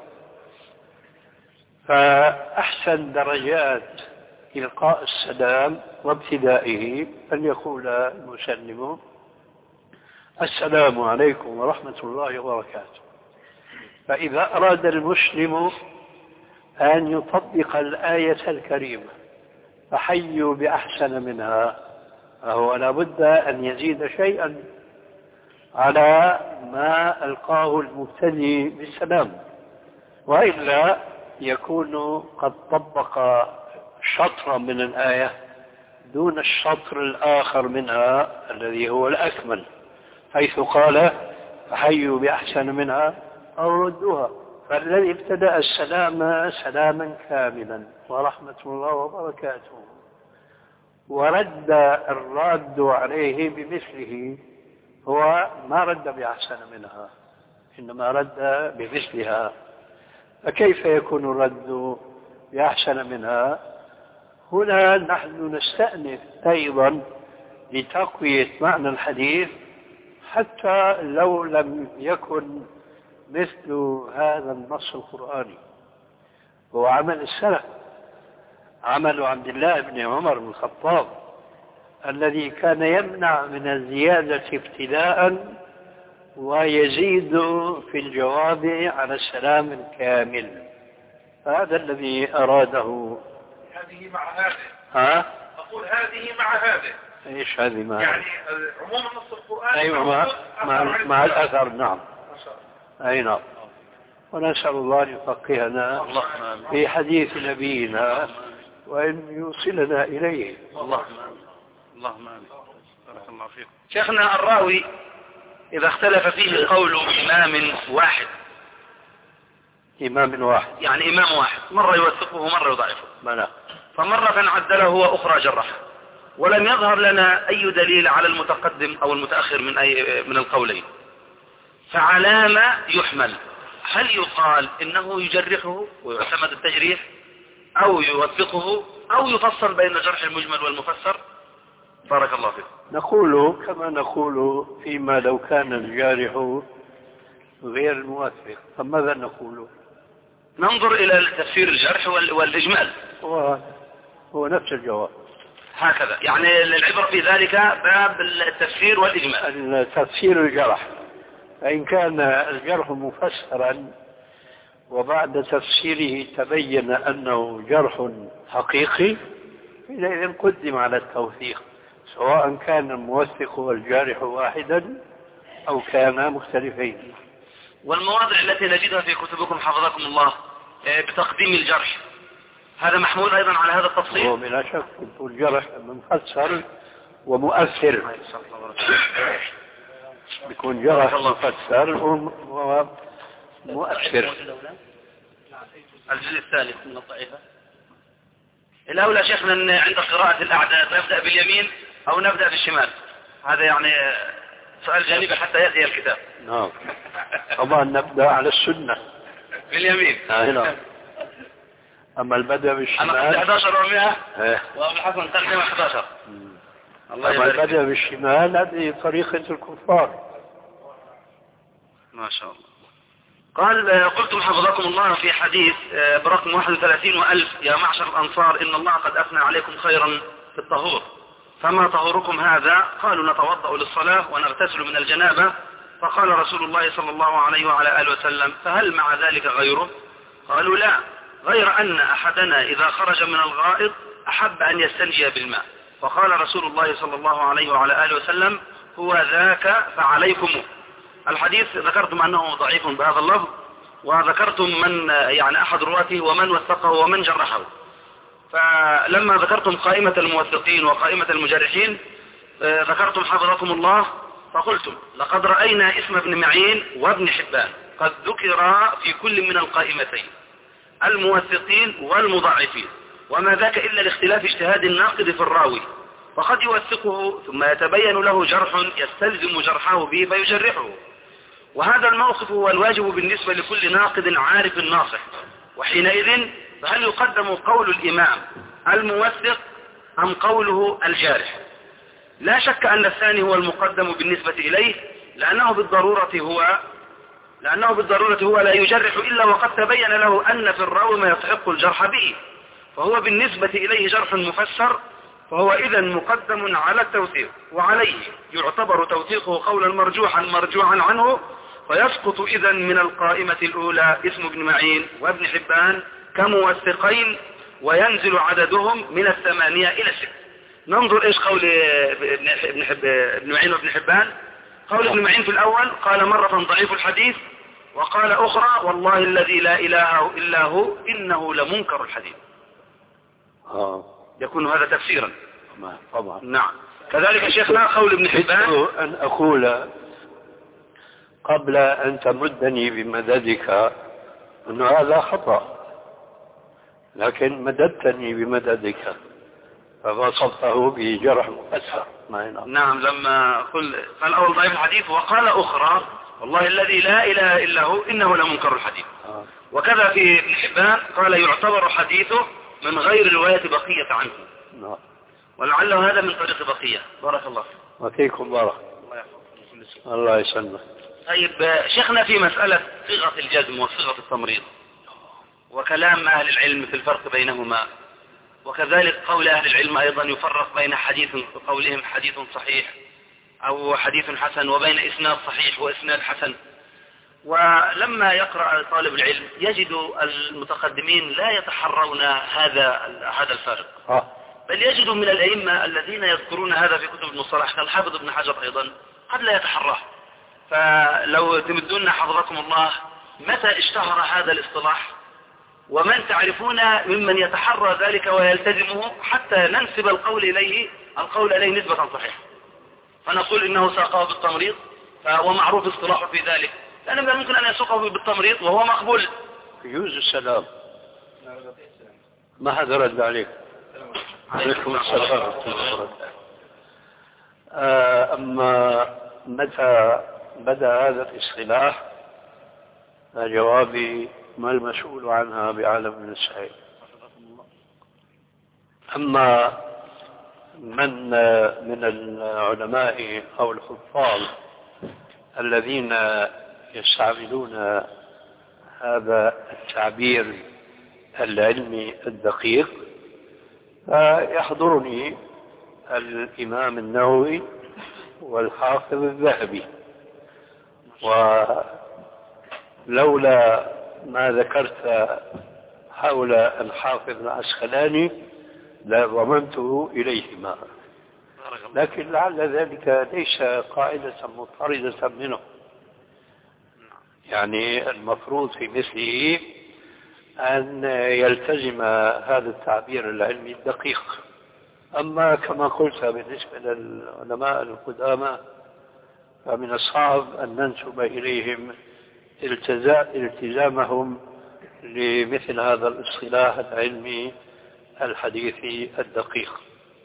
فأحسن درجات إلقاء السلام وابتدائه أن يقول المسلم: السلام عليكم ورحمة الله وبركاته. فإذا أراد المسلم أن يطبق الآية الكريمة فحيوا بأحسن منها، فهو لابد أن يزيد شيئا على ما ألقاه المبتدئ بالسلام، وإلا يكون قد طبق شطرا من الآية دون الشطر الآخر منها الذي هو الأكمل، حيث قال: فحيوا بأحسن منها أو ردوها. فالذي ابتدأ السلام سلاما كاملا ورحمة الله وبركاته، ورد الراد عليه بمثله، هو ما رد بأحسن منها إنما رد بمثلها، فكيف يكون الرد بأحسن منها؟ هنا نحن نستأنف أيضا لتقوية معنى الحديث، حتى لو لم يكن مثل هذا النص القرآني. هو عمل السلف، عمل عبد الله بن عمر بن الخطاب الذي كان يمنع من الزيادة ابتداء ويزيد في الجواب على السلام الكامل. هذا الذي أراده. هذه مع هذه. ها؟ أقول هذه مع هذه. إيش هذه مع؟ يعني عموم النص القرآني. أيوة مع, مع, مع الأثر. نعم. أي نعم. ونسأل الله أن يفقهنا في حديث نبينا وأن يوصلنا إليه. اللهم اللهم آمين. بارك الله فيكم. شيخنا، الراوي إذا اختلف فيه قول إمام واحد إمام واحد يعني إمام واحد مرة يوثقه ومرة يضعفه، منع. فمرة عدله وأخرى جرحه، ولم يظهر لنا أي دليل على المتقدم أو المتأخر من أي من القولين، فعلى ما يحمل؟ هل يقال إنه يجرحه ويعتمد التجريح، أو يوثقه، أو يفصل بين الجرح المجمل والمفسر؟ بارك الله فيكم. نقول كما نقول فيما لو كان الجارح غير الموثق، فماذا نقول؟ ننظر إلى تفسير الجرح والإجمال. هو, هو نفس الجواب هكذا، يعني العبرة في ذلك باب التفسير والإجمال. التفسير الجرح، فإن كان الجرح مفسرا وبعد تفسيره تبين أنه جرح حقيقي، حينئذ قدم على التوثيق، سواء كان الموثق والجارح واحدا أو كانا مختلفين. والمواضع التي نجدها في كتبكم حفظكم الله بتقديم الجرح، هذا محمول أيضا على هذا التفصيل؟ هو بلا شك الجرح مفسر ومؤثر، بيكون جرح مفسر ومؤثر. الجزء الثالث من الضعيفة. الأولى شيخنا عند قراءة الأعداد نبدأ باليمين أو نبدأ بالشمال؟ هذا يعني سؤال جانبي حتى يأتي الكتاب. نعم طبعا نبدأ على السنة باليمين. آه نعم. أما البدء بالشمال أنا أحد عشر ومئة وأبو الحسن تقدم أحد عشر. أما البدء بالشمال هذه طريقة الكفار. ما شاء الله. قال قلتم حفظكم الله في حديث برقم واحد وثلاثين وألف: يا معشر الأنصار إن الله قد أثنى عليكم خيرا في الطهور، فما طهوركم هذا؟ قالوا نتوضأ للصلاة ونغتسل من الجنابة. فقال رسول الله صلى الله عليه وعلى آله وسلم: فهل مع ذلك غيره؟ قالوا لا، غير أن أحدنا إذا خرج من الغائط أحب أن يستنجي بالماء. فقال رسول الله صلى الله عليه وعلى آله وسلم: هو ذاك فعليكم. الحديث ذكرتم أنه ضعيف بهذا اللفظ، وذكرتم من يعني أحد رواته ومن وثقه ومن جرحه. فلما ذكرتم قائمة الموثقين وقائمة المجرحين ذكرتم حفظكم الله فقلتم: لقد رأينا اسم ابن معين وابن حبان قد ذكر في كل من القائمتين، الموثقين والمضاعفين، وما ذاك إلا لاختلاف اجتهاد الناقد في الراوي، فقد يوثقه ثم يتبين له جرح يستلزم جرحه به فيجرحه. وهذا الموقف هو الواجب بالنسبة لكل ناقد عارف ناصح. وحينئذ فهل يقدم قول الإمام الموثق أم قوله الجارح؟ لا شك أن الثاني هو المقدم بالنسبة إليه، لأنه بالضرورة هو لأنه بالضرورة هو لا يجرح إلا وقد تبين له أن في الراوي ما يستحق الجرح به، فهو بالنسبة إليه جرح مفسر، فهو إذن مقدم على التوثيق، وعليه يعتبر توثيقه قولا مرجوحا مرجوعا عنه، فيسقط إذن من القائمة الأولى اسم ابن معين وابن حبان كموثقين، وينزل عددهم من الثمانية إلى الست. ننظر إيش قول ابن, حب... ابن معين وابن حبان. قول ابن معين في الأول قال مرة ضعيف الحديث، وقال أخرى والله الذي لا إله إلا هو إنه لمنكر الحديث. آه. يكون هذا تفسيرا طبعا. نعم. كذلك شيخنا قول ابن حبان: أن أقول قبل أن تمدني بمددك أنه هذا خطأ، لكن مددتني بمددك فوصفته بجرح مؤثر. نعم، لما قل قال أول ضعيف الحديث وقال أخرى والله الذي لا إله إلا هو إنه لمنكر الحديث. آه. وكذا في ابن حبان قال يعتبر حديثه من غير رواية بقية عنه. آه. ولعله هذا من طريق بقية. بارك الله وفيكم بارك الله يسلمك. طيب شيخنا، في مسألة صيغة الجزم وصيغة التمريض وكلام أهل العلم في الفرق بينهما، وكذلك قول أهل العلم أيضا يفرق بين حديث قولهم حديث صحيح أو حديث حسن وبين إسناد صحيح وإسناد حسن. ولما يقرأ طالب العلم يجد المتقدمين لا يتحرون هذا هذا الفارق، بل يجد من الأئمة الذين يذكرون هذا في كتب المصطلح كالحافظ ابن حجر أيضا قد لا يتحراه. فلو تمدون حفظكم الله متى اشتهر هذا الاصطلاح ومن تعرفون ممن يتحرى ذلك ويلتزمه حتى ننسب القول إليه القول إليه نسبة صحيحة، فنقول إنه ساقه بالتمريض فهو معروف اصطلاحه في ذلك، لأنه من الممكن أن يسوقه بالتمريض وهو مقبول. يوز السلام ما حدا رد عليك. عليكم السلام. أما متى بدأ هذا الاصطلاح جوابي ما المسؤول عنها بعالم من السعيد. أما من من العلماء أو الحفاظ الذين يستعملون هذا التعبير العلمي الدقيق فيحضرني الإمام النووي والحافظ الذهبي، ولولا ما ذكرت حول الحافظ العسقلاني لضمنته إليهما، لكن لعل ذلك ليس قاعدة مضطردة منه، يعني المفروض في مثله أن يلتزم هذا التعبير العلمي الدقيق. أما كما قلت بالنسبة للعلماء القدامى فمن الصعب أن ننسب إليهم التزامهم لمثل هذا الاصطلاح العلمي الحديثي الدقيق.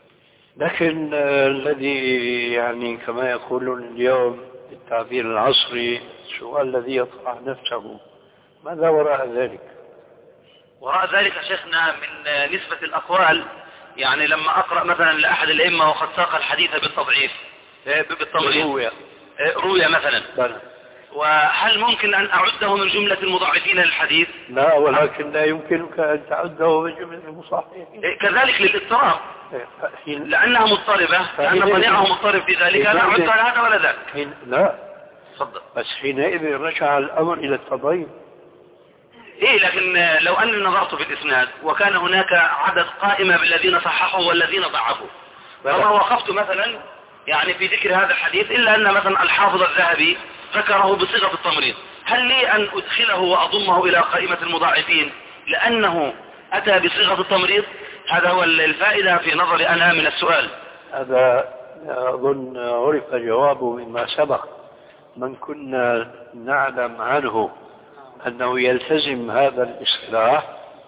لكن الذي يعني كما يقولون اليوم بالتعبير العصري السؤال الذي يطرح نفسه ماذا وراء ذلك؟ وراء ذلك شيخنا من نسبة الأقوال، يعني لما أقرأ مثلا لأحد الأئمة وقد ساق الحديث بالتضعيف بالتمريض روية روية مثلا بلى. وهل ممكن أن أعده من جملة المضاعفين للحديث؟ لا، ولكن لا يمكنك أن تعده من جملة المصححين. كذلك للاضطراب لأنها مضطربة، لأن صنيعه مضطرب في ذلك لا أعد هذا ولا ذاك. لا صدق. بس حينئذ رجع الأمر إلى التضعيف. إيه، لكن لو أني نظرت في الإسناد وكان هناك عدد قائمة بالذين صححوا والذين ضعفوا، فما وقفت مثلا يعني في ذكر هذا الحديث إلا أن مثلا الحافظ الذهبي ذكره بصيغة التمريض، هل لي أن أدخله وأضمه إلى قائمة المضاعفين لأنه أتى بصيغة التمريض؟ هذا هو الفائدة في نظري أنا من السؤال. هذا أظن عرف جوابه مما سبق. من كنا نعلم عنه أنه يلتزم هذا الاصطلاح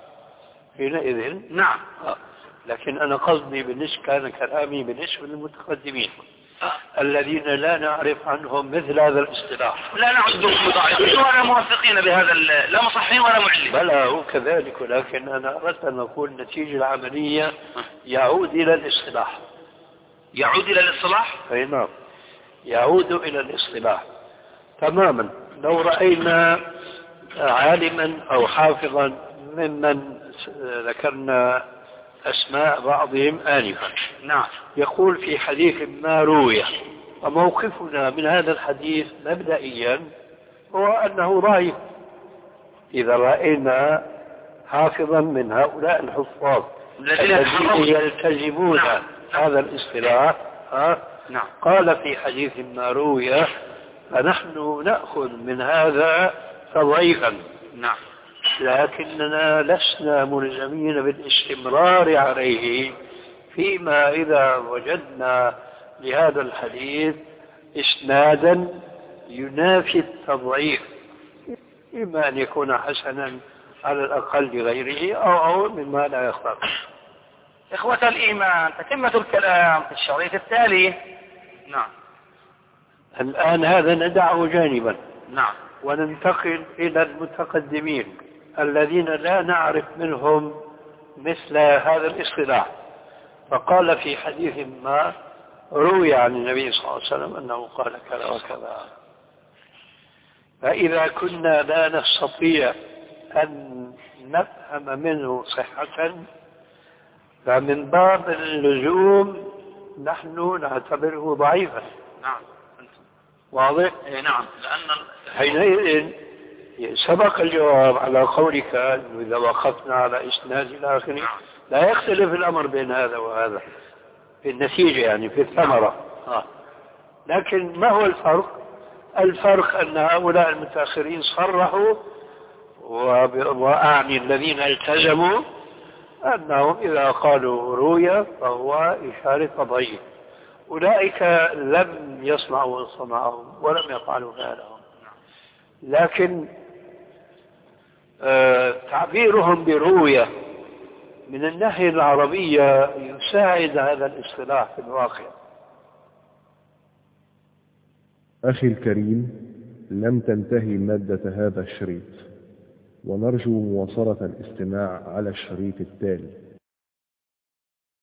حينئذ نعم. لكن أنا قصدي بالنسبة كان كلامي بالنسبة للمتقدمين الذين لا نعرف عنهم مثل هذا الاصطلاح، لا نعدهم مضاعفين ولا موثقين بهذا، لا مصححين ولا معلمين. بلى هو كذلك، ولكن أنا أردت أن أقول النتيجة العملية يعود إلى الاصطلاح. يعود إلى الاصطلاح؟ أي نعم، يعود إلى الاصطلاح تماما. لو رأينا عالما أو حافظا ممن ذكرنا أسماء بعضهم آنفا نعم يقول في حديث ما روي، وموقفنا من هذا الحديث مبدئيا هو أنه ضعيف. إذا رأينا حافظا من هؤلاء الحفاظ الذين يلتزمون نعم. هذا الاصطلاح نعم. قال في حديث ما روي، فنحن نأخذ من هذا تضعيفا نعم، لكننا لسنا ملزمين بالاستمرار عليه فيما إذا وجدنا لهذا الحديث إسنادا ينافي التضعيف. إما أن يكون حسنا على الأقل لغيره أو أو مما لا يخطر. إخوة الإيمان، تتمة الكلام في الشريط التالي. نعم. الآن هذا ندعه جانبا. نعم. وننتقل إلى المتقدمين الذين لا نعرف منهم مثل هذا الاصطلاح. فقال في حديث ما روي عن النبي صلى الله عليه وسلم أنه قال كذا وكذا. فإذا كنا لا نستطيع أن نفهم منه صحة فمن باب اللزوم نحن نعتبره ضعيفا. نعم. واضح؟ إيه نعم. لأن حينئذ سبق الجواب على قولك إذا وقفنا على إسناد الآخر نعم. لا يختلف الأمر بين هذا وهذا في النتيجة يعني في الثمرة. آه. لكن ما هو الفرق؟ الفرق أن هؤلاء المتأخرين صرحوا وأعني الذين التزموا أنهم إذا قالوا روية فهو إشارة ضيق. أولئك لم يصنعوا صنعهم ولم يفعلوا فعلهم. لكن آه تعبيرهم برؤية من الناحية العربية يساعد هذا الاصطلاح في الواقع. أخي الكريم، لم تنتهي مادة هذا الشريط، ونرجو مواصلة الاستماع على الشريط التالي.